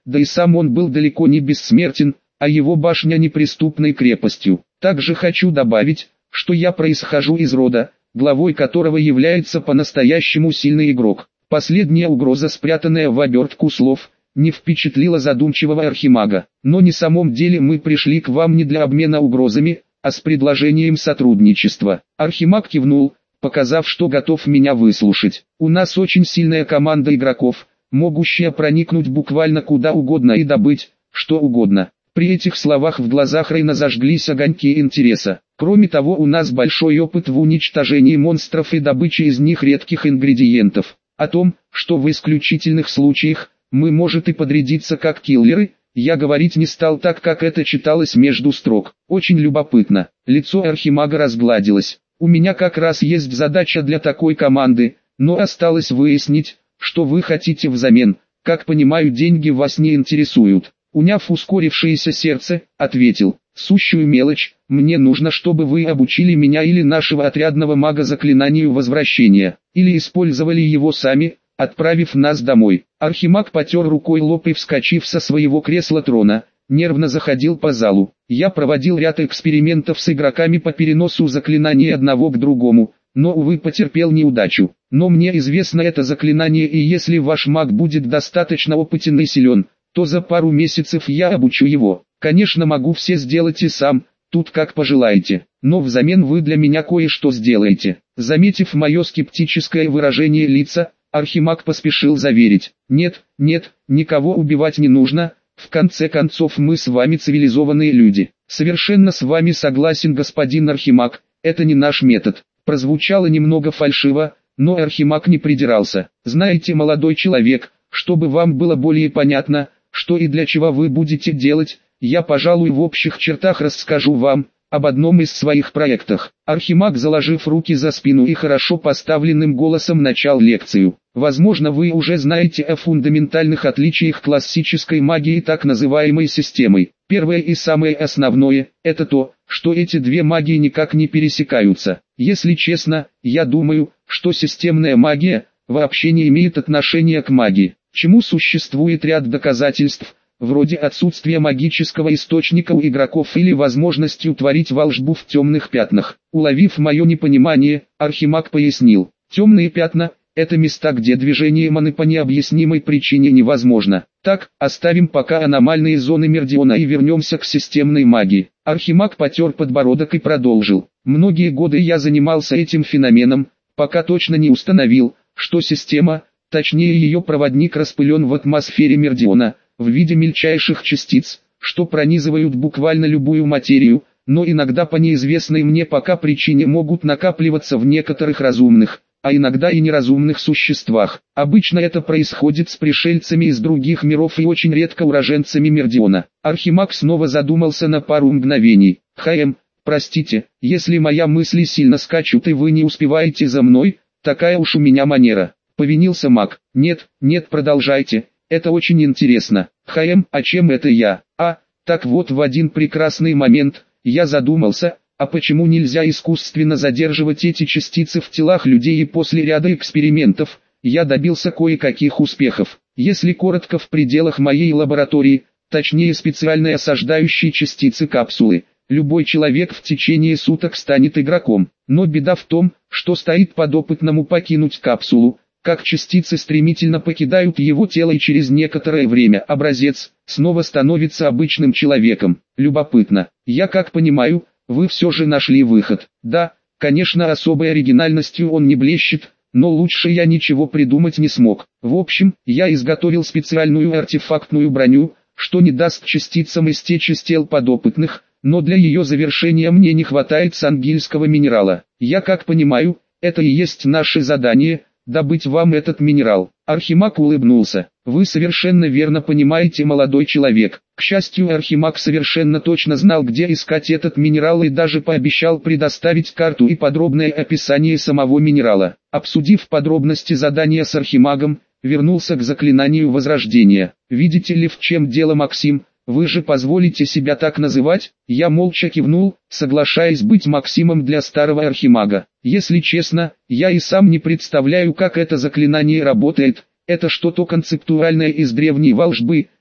A: да и сам он был далеко не бессмертен, а его башня неприступной крепостью. Также хочу добавить, что я происхожу из рода, главой которого является по-настоящему сильный игрок. Последняя угроза, спрятанная в обертку слов, не впечатлила задумчивого архимага. Но на самом деле мы пришли к вам не для обмена угрозами, а с предложением сотрудничества. Архимаг кивнул, показав, что готов меня выслушать. У нас очень сильная команда игроков, могущая проникнуть буквально куда угодно и добыть, что угодно. При этих словах в глазах Рейна зажглись огоньки интереса. Кроме того, у нас большой опыт в уничтожении монстров и добыче из них редких ингредиентов. О том, что в исключительных случаях мы может и подрядиться как киллеры, я говорить не стал, так как это читалось между строк. Очень любопытно. Лицо архимага разгладилось. У меня как раз есть задача для такой команды, но осталось выяснить, что вы хотите взамен. Как понимаю, деньги вас не интересуют. Уняв ускорившееся сердце, ответил: сущую мелочь, мне нужно, чтобы вы обучили меня или нашего отрядного мага заклинанию возвращения, или использовали его сами, отправив нас домой. Архимаг потер рукой лоб и, вскочив со своего кресла трона, нервно заходил по залу. Я проводил ряд экспериментов с игроками по переносу заклинаний одного к другому, но, увы, потерпел неудачу. Но мне известно это заклинание, и если ваш маг будет достаточно опытен и силен, то за пару месяцев я обучу его. Конечно, могу все сделать и сам, тут как пожелаете, но взамен вы для меня кое-что сделаете. Заметив мое скептическое выражение лица, архимаг поспешил заверить: нет, нет, никого убивать не нужно, в конце концов мы с вами цивилизованные люди. Совершенно с вами согласен, господин архимаг, это не наш метод. Прозвучало немного фальшиво, но архимаг не придирался. Знаете, молодой человек, чтобы вам было более понятно, что и для чего вы будете делать, я, пожалуй, в общих чертах расскажу вам об одном из своих проектов. Архимаг, заложив руки за спину и хорошо поставленным голосом, начал лекцию. Возможно, вы уже знаете о фундаментальных отличиях классической магии и так называемой системой. Первое и самое основное – это то, что эти две магии никак не пересекаются. Если честно, я думаю, что системная магия вообще не имеет отношения к магии, чему существует ряд доказательств, вроде отсутствия магического источника у игроков или возможности утворить волшбу в темных пятнах. Уловив мое непонимание, архимаг пояснил: темные пятна – это места, где движение маны по необъяснимой причине невозможно. Так, оставим пока аномальные зоны Мердиона и вернемся к системной магии. Архимаг потер подбородок и продолжил: многие годы я занимался этим феноменом, пока точно не установил, что система, точнее ее проводник, распылен в атмосфере Мердиона, в виде мельчайших частиц, что пронизывают буквально любую материю, но иногда по неизвестной мне пока причине могут накапливаться в некоторых разумных, а иногда и неразумных существах. Обычно это происходит с пришельцами из других миров и очень редко уроженцами Мердиона. Архимаг снова задумался на пару мгновений. «Хм, простите, если моя мысли сильно скачут и вы не успеваете за мной, такая уж у меня манера», — повинился маг. «Нет, нет, продолжайте, это очень интересно». «Хм, а чем это я?» «А, так вот, в один прекрасный момент я задумался, а почему нельзя искусственно задерживать эти частицы в телах людей, и после ряда экспериментов я добился кое-каких успехов. Если коротко, в пределах моей лаборатории, точнее специальной осаждающей частицы капсулы, любой человек в течение суток станет игроком. Но беда в том, что стоит подопытному покинуть капсулу, как частицы стремительно покидают его тело, и через некоторое время образец снова становится обычным человеком. Любопытно. Я как понимаю, вы все же нашли выход. Да, конечно, особой оригинальностью он не блещет, но лучше я ничего придумать не смог. В общем, я изготовил специальную артефактную броню, что не даст частицам истечь из тел подопытных, но для ее завершения мне не хватает сангильского минерала. Я как понимаю, это и есть наше задание – добыть вам этот минерал. Архимаг улыбнулся. Вы совершенно верно понимаете, молодой человек. К счастью, Архимаг совершенно точно знал, где искать этот минерал, и даже пообещал предоставить карту и подробное описание самого минерала. Обсудив подробности задания с Архимагом, вернулся к заклинанию возрождения. Видите ли, в чем дело, Максим? Вы же позволите себя так называть? Я молча кивнул, соглашаясь быть Максимом для старого архимага. Если честно, я и сам не представляю, как это заклинание работает. Это что-то концептуальное из древней волшбы,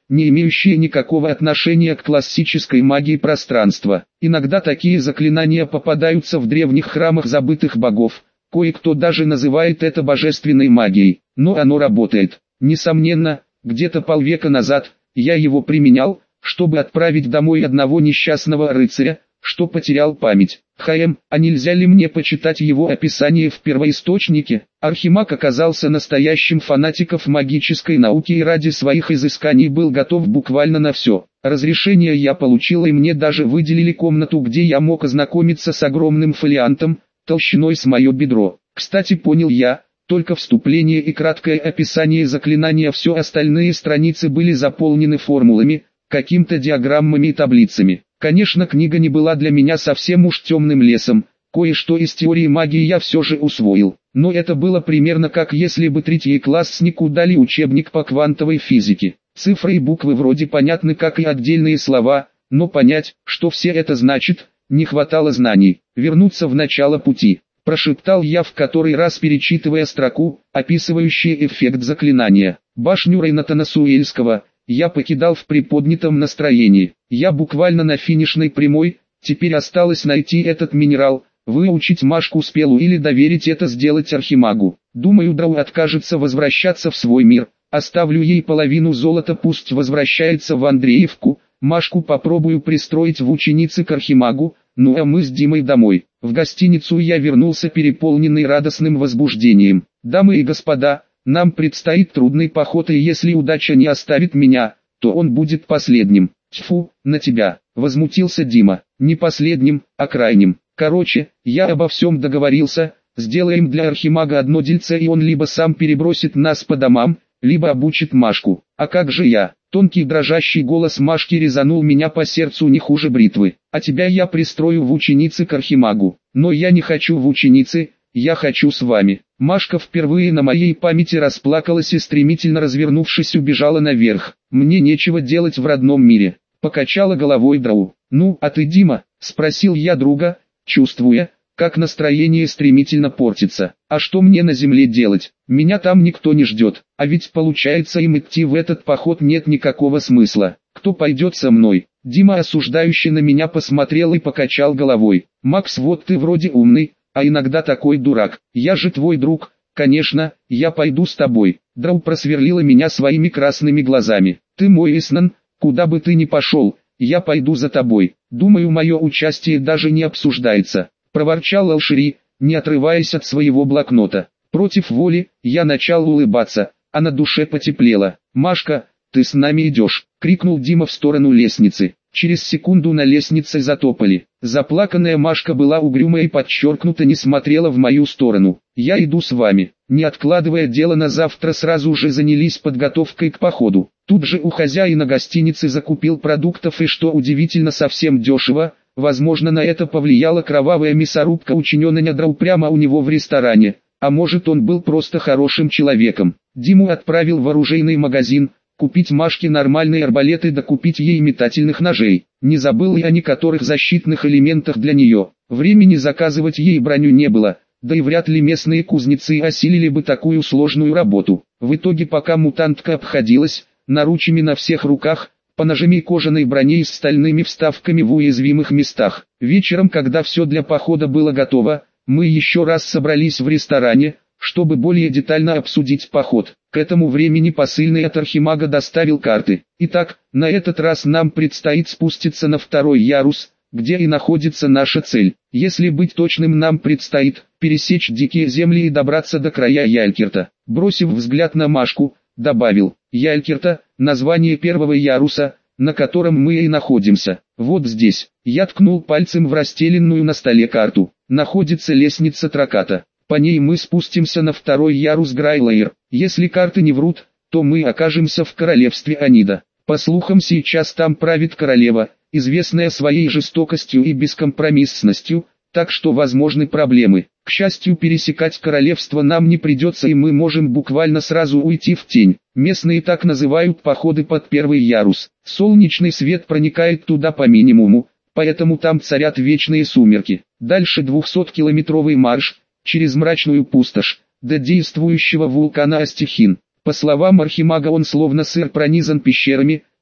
A: не имеющие никакого отношения к классической магии пространства. Иногда такие заклинания попадаются в древних храмах забытых богов, кое-кто даже называет это божественной магией, но оно работает. Несомненно, где-то полвека назад, я его применял, чтобы отправить домой одного несчастного рыцаря, что потерял память. Хм, а нельзя ли мне почитать его описание в первоисточнике? Архимаг оказался настоящим фанатиком магической науки и ради своих изысканий был готов буквально на все. Разрешение я получил, и мне даже выделили комнату, где я мог ознакомиться с огромным фолиантом, толщиной с мое бедро. Кстати, понял я, только вступление и краткое описание заклинания, все остальные страницы были заполнены формулами, каким-то диаграммами и таблицами. Конечно, книга не была для меня совсем уж темным лесом, кое-что из теории магии я все же усвоил. Но это было примерно как если бы третий класснику дали учебник по квантовой физике. Цифры и буквы вроде понятны, как и отдельные слова, но понять, что все это значит, не хватало знаний. Вернуться в начало пути, прошептал я в который раз, перечитывая строку, описывающую эффект заклинания. Башню Рейнатана Суэльского я покидал в приподнятом настроении. Я буквально на финишной прямой, теперь осталось найти этот минерал, выучить Машку Спелу или доверить это сделать Архимагу. Думаю, Драу откажется возвращаться в свой мир, оставлю ей половину золота, пусть возвращается в Андреевку, Машку попробую пристроить в ученицы к Архимагу, ну а мы с Димой домой. В гостиницу я вернулся переполненный радостным возбуждением. Дамы и господа, нам предстоит трудный поход, и если удача не оставит меня, то он будет последним. Тьфу, на тебя, возмутился Дима. Не последним, а крайним. Короче, я обо всем договорился, сделаем для Архимага одно дельце, и он либо сам перебросит нас по домам, либо обучит Машку. А как же я? Тонкий дрожащий голос Машки резанул меня по сердцу не хуже бритвы. А тебя я пристрою в ученицы к Архимагу. Но я не хочу в ученицы, я хочу с вами. Машка впервые на моей памяти расплакалась и, стремительно развернувшись, убежала наверх. Мне нечего делать в родном мире. Покачала головой Драу. Ну, а ты, Дима? Спросил я друга, чувствуя, как настроение стремительно портится. А что мне на земле делать? Меня там никто не ждет. А ведь получается, им идти в этот поход нет никакого смысла. Кто пойдет со мной? Дима осуждающе на меня посмотрел и покачал головой. Макс, вот ты вроде умный, а иногда такой дурак. Я же твой друг, конечно, я пойду с тобой. Драу просверлила меня своими красными глазами. Ты мой Иснан, куда бы ты ни пошел, я пойду за тобой. Думаю, мое участие даже не обсуждается. Проворчал Алшири, не отрываясь от своего блокнота. Против воли, я начал улыбаться, а на душе потеплело. «Машка, ты с нами идешь!» — крикнул Дима в сторону лестницы. Через секунду на лестнице затопали. Заплаканная Машка была угрюма и подчеркнуто не смотрела в мою сторону. «Я иду с вами». Не откладывая дело на завтра, сразу же занялись подготовкой к походу. Тут же у хозяина гостиницы закупил продуктов, и, что удивительно, совсем дешево. Возможно, на это повлияла кровавая мясорубка, учиненная Драу прямо у него в ресторане. А может, он был просто хорошим человеком. Диму отправил в оружейный магазин, купить Машке нормальные арбалеты, да купить ей метательных ножей. Не забыл и о некоторых защитных элементах для нее. Времени заказывать ей броню не было, да и вряд ли местные кузнецы осилили бы такую сложную работу. В итоге, пока мутантка обходилась, наручами на всех руках, поножами и кожаной броней с стальными вставками в уязвимых местах. Вечером, когда все для похода было готово, мы еще раз собрались в ресторане, чтобы более детально обсудить поход. К этому времени посыльный от Архимага доставил карты. Итак, на этот раз нам предстоит спуститься на второй ярус, где и находится наша цель. Если быть точным, нам предстоит пересечь дикие земли и добраться до края Ялькерта. Бросив взгляд на Машку, добавил: Ялькерта — название первого яруса, на котором мы и находимся. Вот здесь. Я ткнул пальцем в расстеленную на столе карту. Находится лестница Траката. По ней мы спустимся на второй ярус Грайлэйр. Если карты не врут, то мы окажемся в королевстве Анида. По слухам, сейчас там правит королева, известная своей жестокостью и бескомпромиссностью, так что возможны проблемы. К счастью, пересекать королевство нам не придется, и мы можем буквально сразу уйти в тень. Местные так называют походы под первый ярус. Солнечный свет проникает туда по минимуму, поэтому там царят вечные сумерки. Дальше двухсоткилометровый марш через мрачную пустошь до действующего вулкана Астихин. По словам Архимага, он словно сыр пронизан пещерами,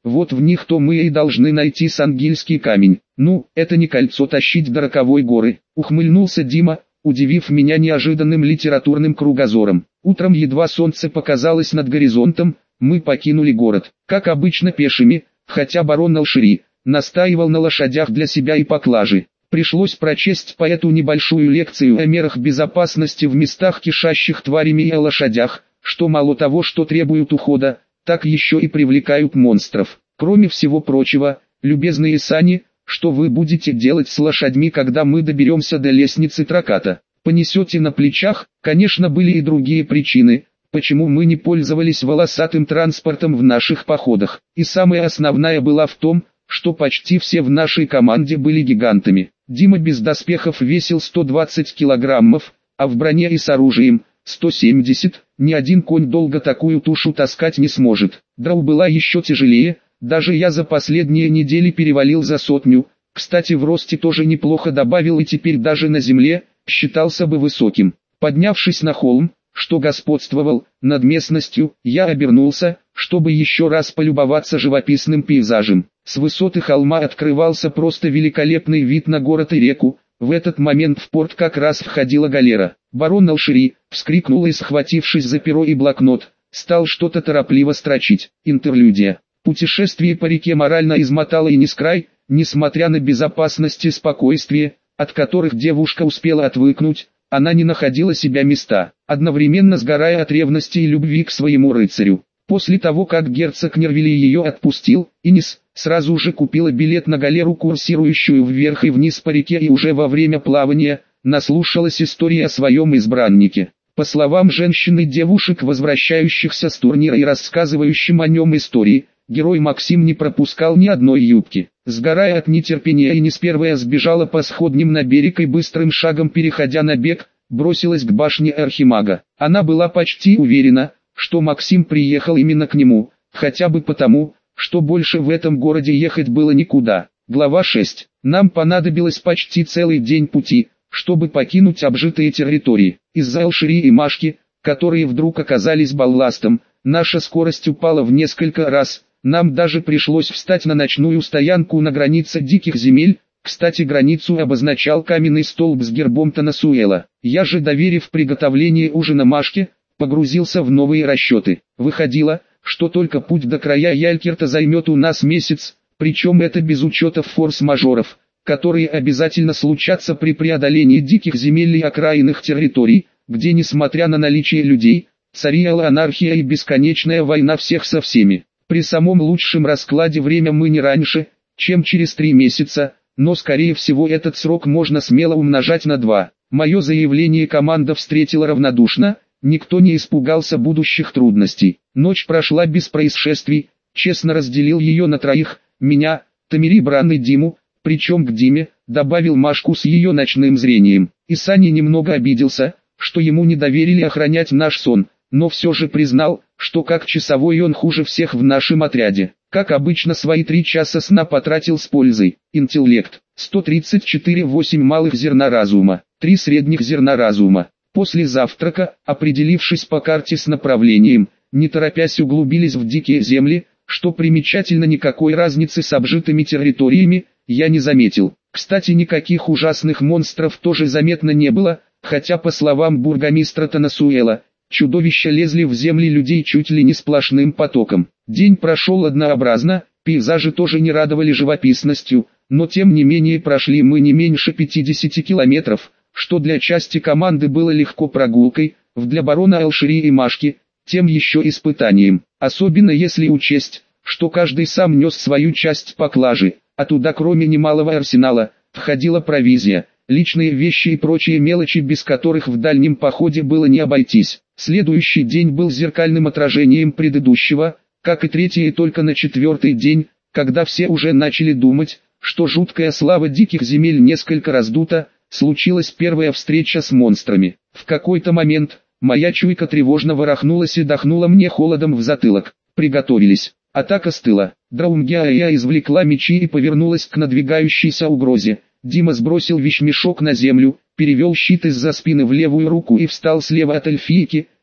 A: Вот в них-то мы и должны найти сангильский камень. Ну, это не кольцо тащить до роковой горы, ухмыльнулся Дима, удивив меня неожиданным литературным кругозором. Утром едва солнце показалось над горизонтом, мы покинули город, как обычно пешими, хотя барон Алшири настаивал на лошадях для себя и поклажи. Пришлось прочесть поэту небольшую лекцию о мерах безопасности в местах, кишащих тварями, и о лошадях, что мало того, что требуют ухода, так еще и привлекают монстров. Кроме всего прочего, любезные сани, что вы будете делать с лошадьми, когда мы доберемся до лестницы Траката? Понесете на плечах? Конечно, были и другие причины, почему мы не пользовались волосатым транспортом в наших походах. И самая основная была в том, что почти все в нашей команде были гигантами. Дима без доспехов весил сто двадцать килограммов, а в броне и с оружием сто семьдесят, ни один конь долго такую тушу таскать не сможет. Драу была еще тяжелее, даже я за последние недели перевалил за сотню, кстати в росте тоже неплохо добавил и теперь даже на земле считался бы высоким. Поднявшись на холм, что господствовал над местностью, я обернулся, чтобы еще раз полюбоваться живописным пейзажем. С высоты холма открывался просто великолепный вид на город и реку. В этот момент в порт как раз входила галера. Барон Алшири вскрикнул и, схватившись за перо и блокнот, стал что-то торопливо строчить. Интерлюдия. Путешествие по реке морально измотало Инискрай, несмотря на безопасность и спокойствие, от которых девушка успела отвыкнуть. Она не находила себя места, одновременно сгорая от ревности и любви к своему рыцарю. После того, как герцог Нервили ее отпустил, Инис сразу же купила билет на галеру, курсирующую вверх и вниз по реке, и уже во время плавания наслушалась истории о своем избраннике. По словам женщин и девушек, возвращающихся с турнира и рассказывающим о нем истории, герой Максим не пропускал ни одной юбки. Сгорая от нетерпения, Инис первая сбежала по сходням на берег и быстрым шагом, переходя на бег, бросилась к башне Архимага. Она была почти уверена, что Максим приехал именно к нему, хотя бы потому, что больше в этом городе ехать было никуда. Глава шесть. Нам понадобилось почти целый день пути, чтобы покинуть обжитые территории. Из-за Алшири и Машки, которые вдруг оказались балластом, наша скорость упала в несколько раз. Нам даже пришлось встать на ночную стоянку на границе диких земель. Кстати, границу обозначал каменный столб с гербом Танасуэла. Я же, доверив приготовление ужина Машке, погрузился в новые расчеты. Выходило, что только путь до края Ялькерта займет у нас месяц, причем это без учета форс-мажоров, которые обязательно случатся при преодолении диких земель и окраинных территорий, где, несмотря на наличие людей, царила анархия и бесконечная война всех со всеми. При самом лучшем раскладе время мы не раньше, чем через три месяца, но скорее всего этот срок можно смело умножать на два. Мое заявление команда встретила равнодушно, никто не испугался будущих трудностей. Ночь прошла без происшествий, честно разделил ее на троих, меня, Тамири, Бран и Диму, причем к Диме добавил Машку с ее ночным зрением. И Саня немного обиделся, что ему не доверили охранять наш сон, но все же признал, что как часовой он хуже всех в нашем отряде. Как обычно, свои три часа сна потратил с пользой. Интеллект сто тридцать четыре, восемь малых зерна разума, три средних зерна разума. После завтрака, определившись по карте с направлением, не торопясь углубились в дикие земли, что примечательно, никакой разницы с обжитыми территориями я не заметил. Кстати, никаких ужасных монстров тоже заметно не было, хотя по словам бургомистра Танасуэла, чудовища лезли в земли людей чуть ли не сплошным потоком. День прошел однообразно, пейзажи тоже не радовали живописностью, но тем не менее прошли мы не меньше пятидесяти километров, что для части команды было легко прогулкой, в для барона Алшири и Машки, тем еще испытанием, особенно если учесть, что каждый сам нес свою часть поклажи, а туда кроме немалого арсенала, входила провизия, личные вещи и прочие мелочи, без которых в дальнем походе было не обойтись. Следующий день был зеркальным отражением предыдущего, как и третий, и только на четвертый день, когда все уже начали думать, что жуткая слава диких земель несколько раздута, случилась первая встреча с монстрами. В какой-то момент моя чуйка тревожно ворохнулась и дохнула мне холодом в затылок. Приготовились. Атака с тыла. Драумгиая извлекла мечи и повернулась к надвигающейся угрозе. Дима сбросил вещмешок на землю, перевел щит из-за спины в левую руку и встал слева от эльфийки,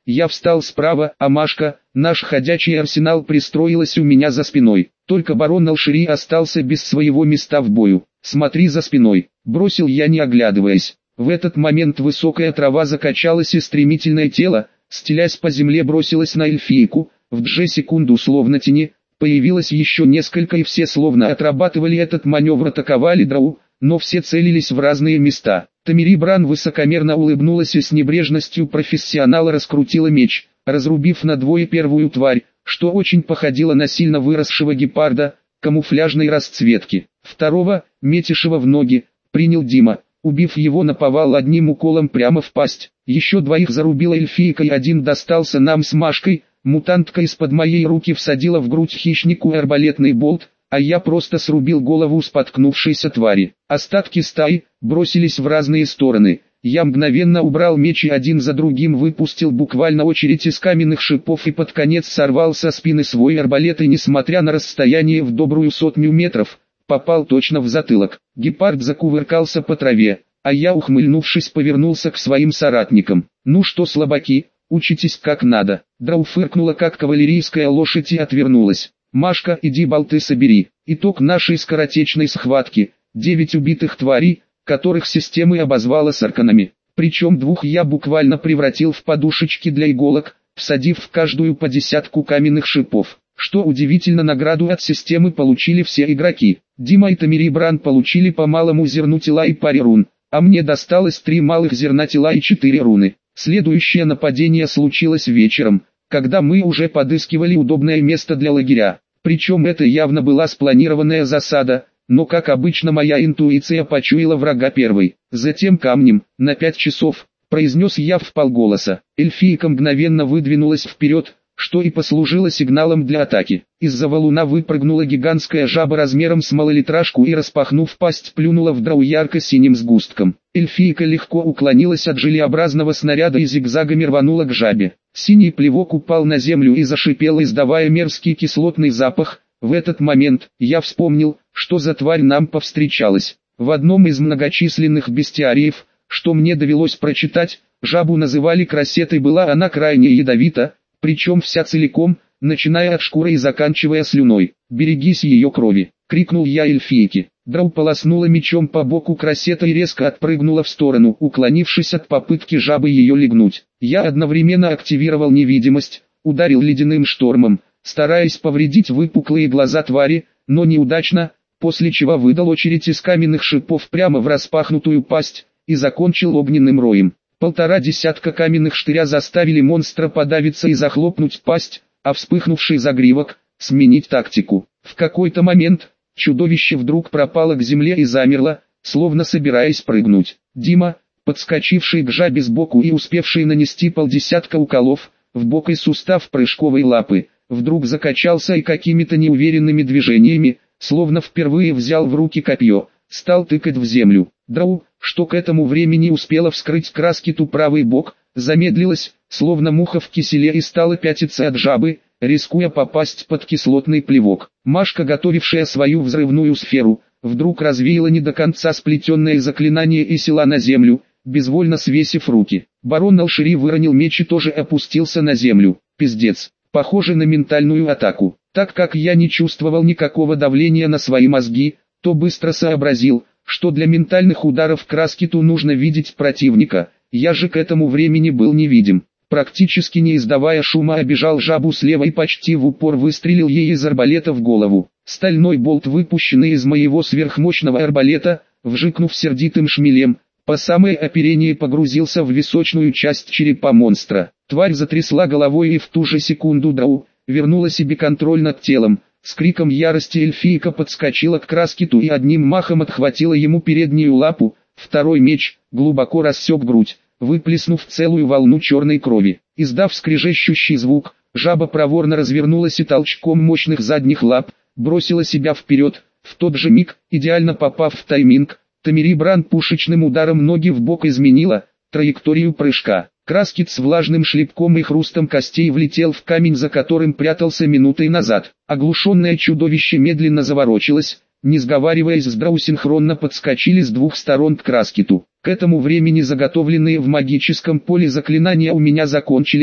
A: Я встал справа, а Машка, наш ходячий арсенал, пристроилась у меня за спиной. Только барон Алшири остался без своего места в бою. «Смотри за спиной», — бросил я, не оглядываясь. В этот момент высокая трава закачалась, и стремительное тело, стелясь по земле, бросилось на эльфийку. В дже секунду, словно тени, появилось еще несколько, и все словно отрабатывали этот маневр, атаковали дроу, но все целились в разные места. Тамирибран высокомерно улыбнулась и с небрежностью профессионала раскрутила меч, разрубив надвое первую тварь, что очень походило на сильно выросшего гепарда, камуфляжной расцветки. Второго, метившего в ноги, принял Дима, убив его наповал одним уколом прямо в пасть. Еще двоих зарубила эльфийка, и один достался нам с Машкой. Мутантка из-под моей руки всадила в грудь хищнику арбалетный болт, а я просто срубил голову споткнувшейся твари. Остатки стаи бросились в разные стороны. Я мгновенно убрал мечи, один за другим выпустил буквально очередь из каменных шипов и под конец сорвал со спины свой арбалет, и несмотря на расстояние в добрую сотню метров, попал точно в затылок. Гепард закувыркался по траве, а я, ухмыльнувшись, повернулся к своим соратникам. «Ну что, слабаки, учитесь как надо». Драу фыркнула, как кавалерийская лошадь, и отвернулась. «Машка, иди болты собери». Итог нашей скоротечной схватки: девять убитых тварей, которых системы обозвала сарканами. Причем двух я буквально превратил в подушечки для иголок, всадив в каждую по десятку каменных шипов. Что удивительно, награду от системы получили все игроки. Дима и Тамирибран получили по малому зерну тела и паре рун, а мне досталось три малых зерна тела и четыре руны. Следующее нападение случилось вечером, когда мы уже подыскивали удобное место для лагеря. Причем это явно была спланированная засада, но как обычно моя интуиция почуяла врага первой. Затем камнем, на пять часов, произнес я вполголоса. Эльфийка мгновенно выдвинулась вперед, что и послужило сигналом для атаки. Из-за валуна выпрыгнула гигантская жаба размером с малолитражку и, распахнув пасть, плюнула в драу ярко-синим сгустком. Эльфийка легко уклонилась от желеобразного снаряда и зигзагами рванула к жабе. Синий плевок упал на землю и зашипел, издавая мерзкий кислотный запах. В этот момент я вспомнил, что за тварь нам повстречалась. В одном из многочисленных бестиариев, что мне довелось прочитать, жабу называли красетой. Была она крайне ядовита, причем вся целиком, начиная от шкуры и заканчивая слюной. «Берегись ее крови!» — крикнул я эльфийке. Драу полоснула мечом по боку красета и резко отпрыгнула в сторону, уклонившись от попытки жабы ее легнуть. Я одновременно активировал невидимость, ударил ледяным штормом, стараясь повредить выпуклые глаза твари, но неудачно, после чего выдал очередь из каменных шипов прямо в распахнутую пасть и закончил огненным роем. Полтора десятка каменных штыря заставили монстра подавиться и захлопнуть пасть, а вспыхнувший загривок — сменить тактику. В какой-то момент чудовище вдруг пропало к земле и замерло, словно собираясь прыгнуть. Дима, подскочивший к жабе сбоку и успевший нанести полдесятка уколов в бок и сустав прыжковой лапы, вдруг закачался и какими-то неуверенными движениями, словно впервые взял в руки копье, стал тыкать в землю. Драу, что к этому времени успела вскрыть краскиту правый бок, замедлилась, словно муха в киселе, и стала пятиться от жабы, рискуя попасть под кислотный плевок. Машка, готовившая свою взрывную сферу, вдруг развеяла не до конца сплетенное заклинание и села на землю, безвольно свесив руки. Барон Алшири выронил меч и тоже опустился на землю. Пиздец, похоже на ментальную атаку. Так как я не чувствовал никакого давления на свои мозги, то быстро сообразил, что для ментальных ударов краскиту нужно видеть противника. Я же к этому времени был невидим. Практически не издавая шума, обежал жабу слева и почти в упор выстрелил ей из арбалета в голову. Стальной болт, выпущенный из моего сверхмощного арбалета, вжикнув сердитым шмелем, по самое оперение погрузился в височную часть черепа монстра. Тварь затрясла головой, и в ту же секунду Драу вернула себе контроль над телом. С криком ярости эльфийка подскочила к краскиту и одним махом отхватила ему переднюю лапу. Второй меч глубоко рассек грудь, выплеснув целую волну черной крови. Издав скрежещущий звук, жаба проворно развернулась и толчком мощных задних лап бросила себя вперед. В тот же миг, идеально попав в тайминг, Тамирибран пушечным ударом ноги в бок изменила траекторию прыжка. Краскит с влажным шлепком и хрустом костей влетел в камень, за которым прятался минутой назад. Оглушенное чудовище медленно заворочилось, не сговариваясь с Драу, синхронно подскочили с двух сторон к краскиту. К этому времени заготовленные в магическом поле заклинания у меня закончились,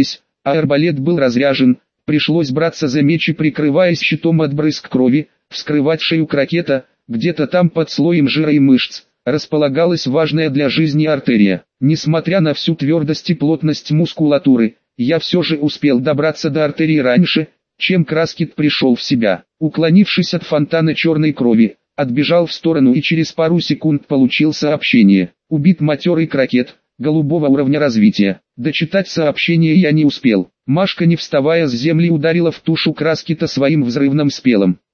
A: а арбалет был разряжен, пришлось браться за меч и, прикрываясь щитом от брызг крови, вскрывать шею крокета. Где-то там под слоем жира и мышц располагалась важная для жизни артерия. Несмотря на всю твердость и плотность мускулатуры, я все же успел добраться до артерии раньше, чем Краскет пришел в себя. Уклонившись от фонтана черной крови, отбежал в сторону и через пару секунд получил сообщение. Убит матерый крокет, голубого уровня развития. Дочитать сообщение я не успел. Машка, не вставая с земли, ударила в тушу Краскета своим взрывным спелом.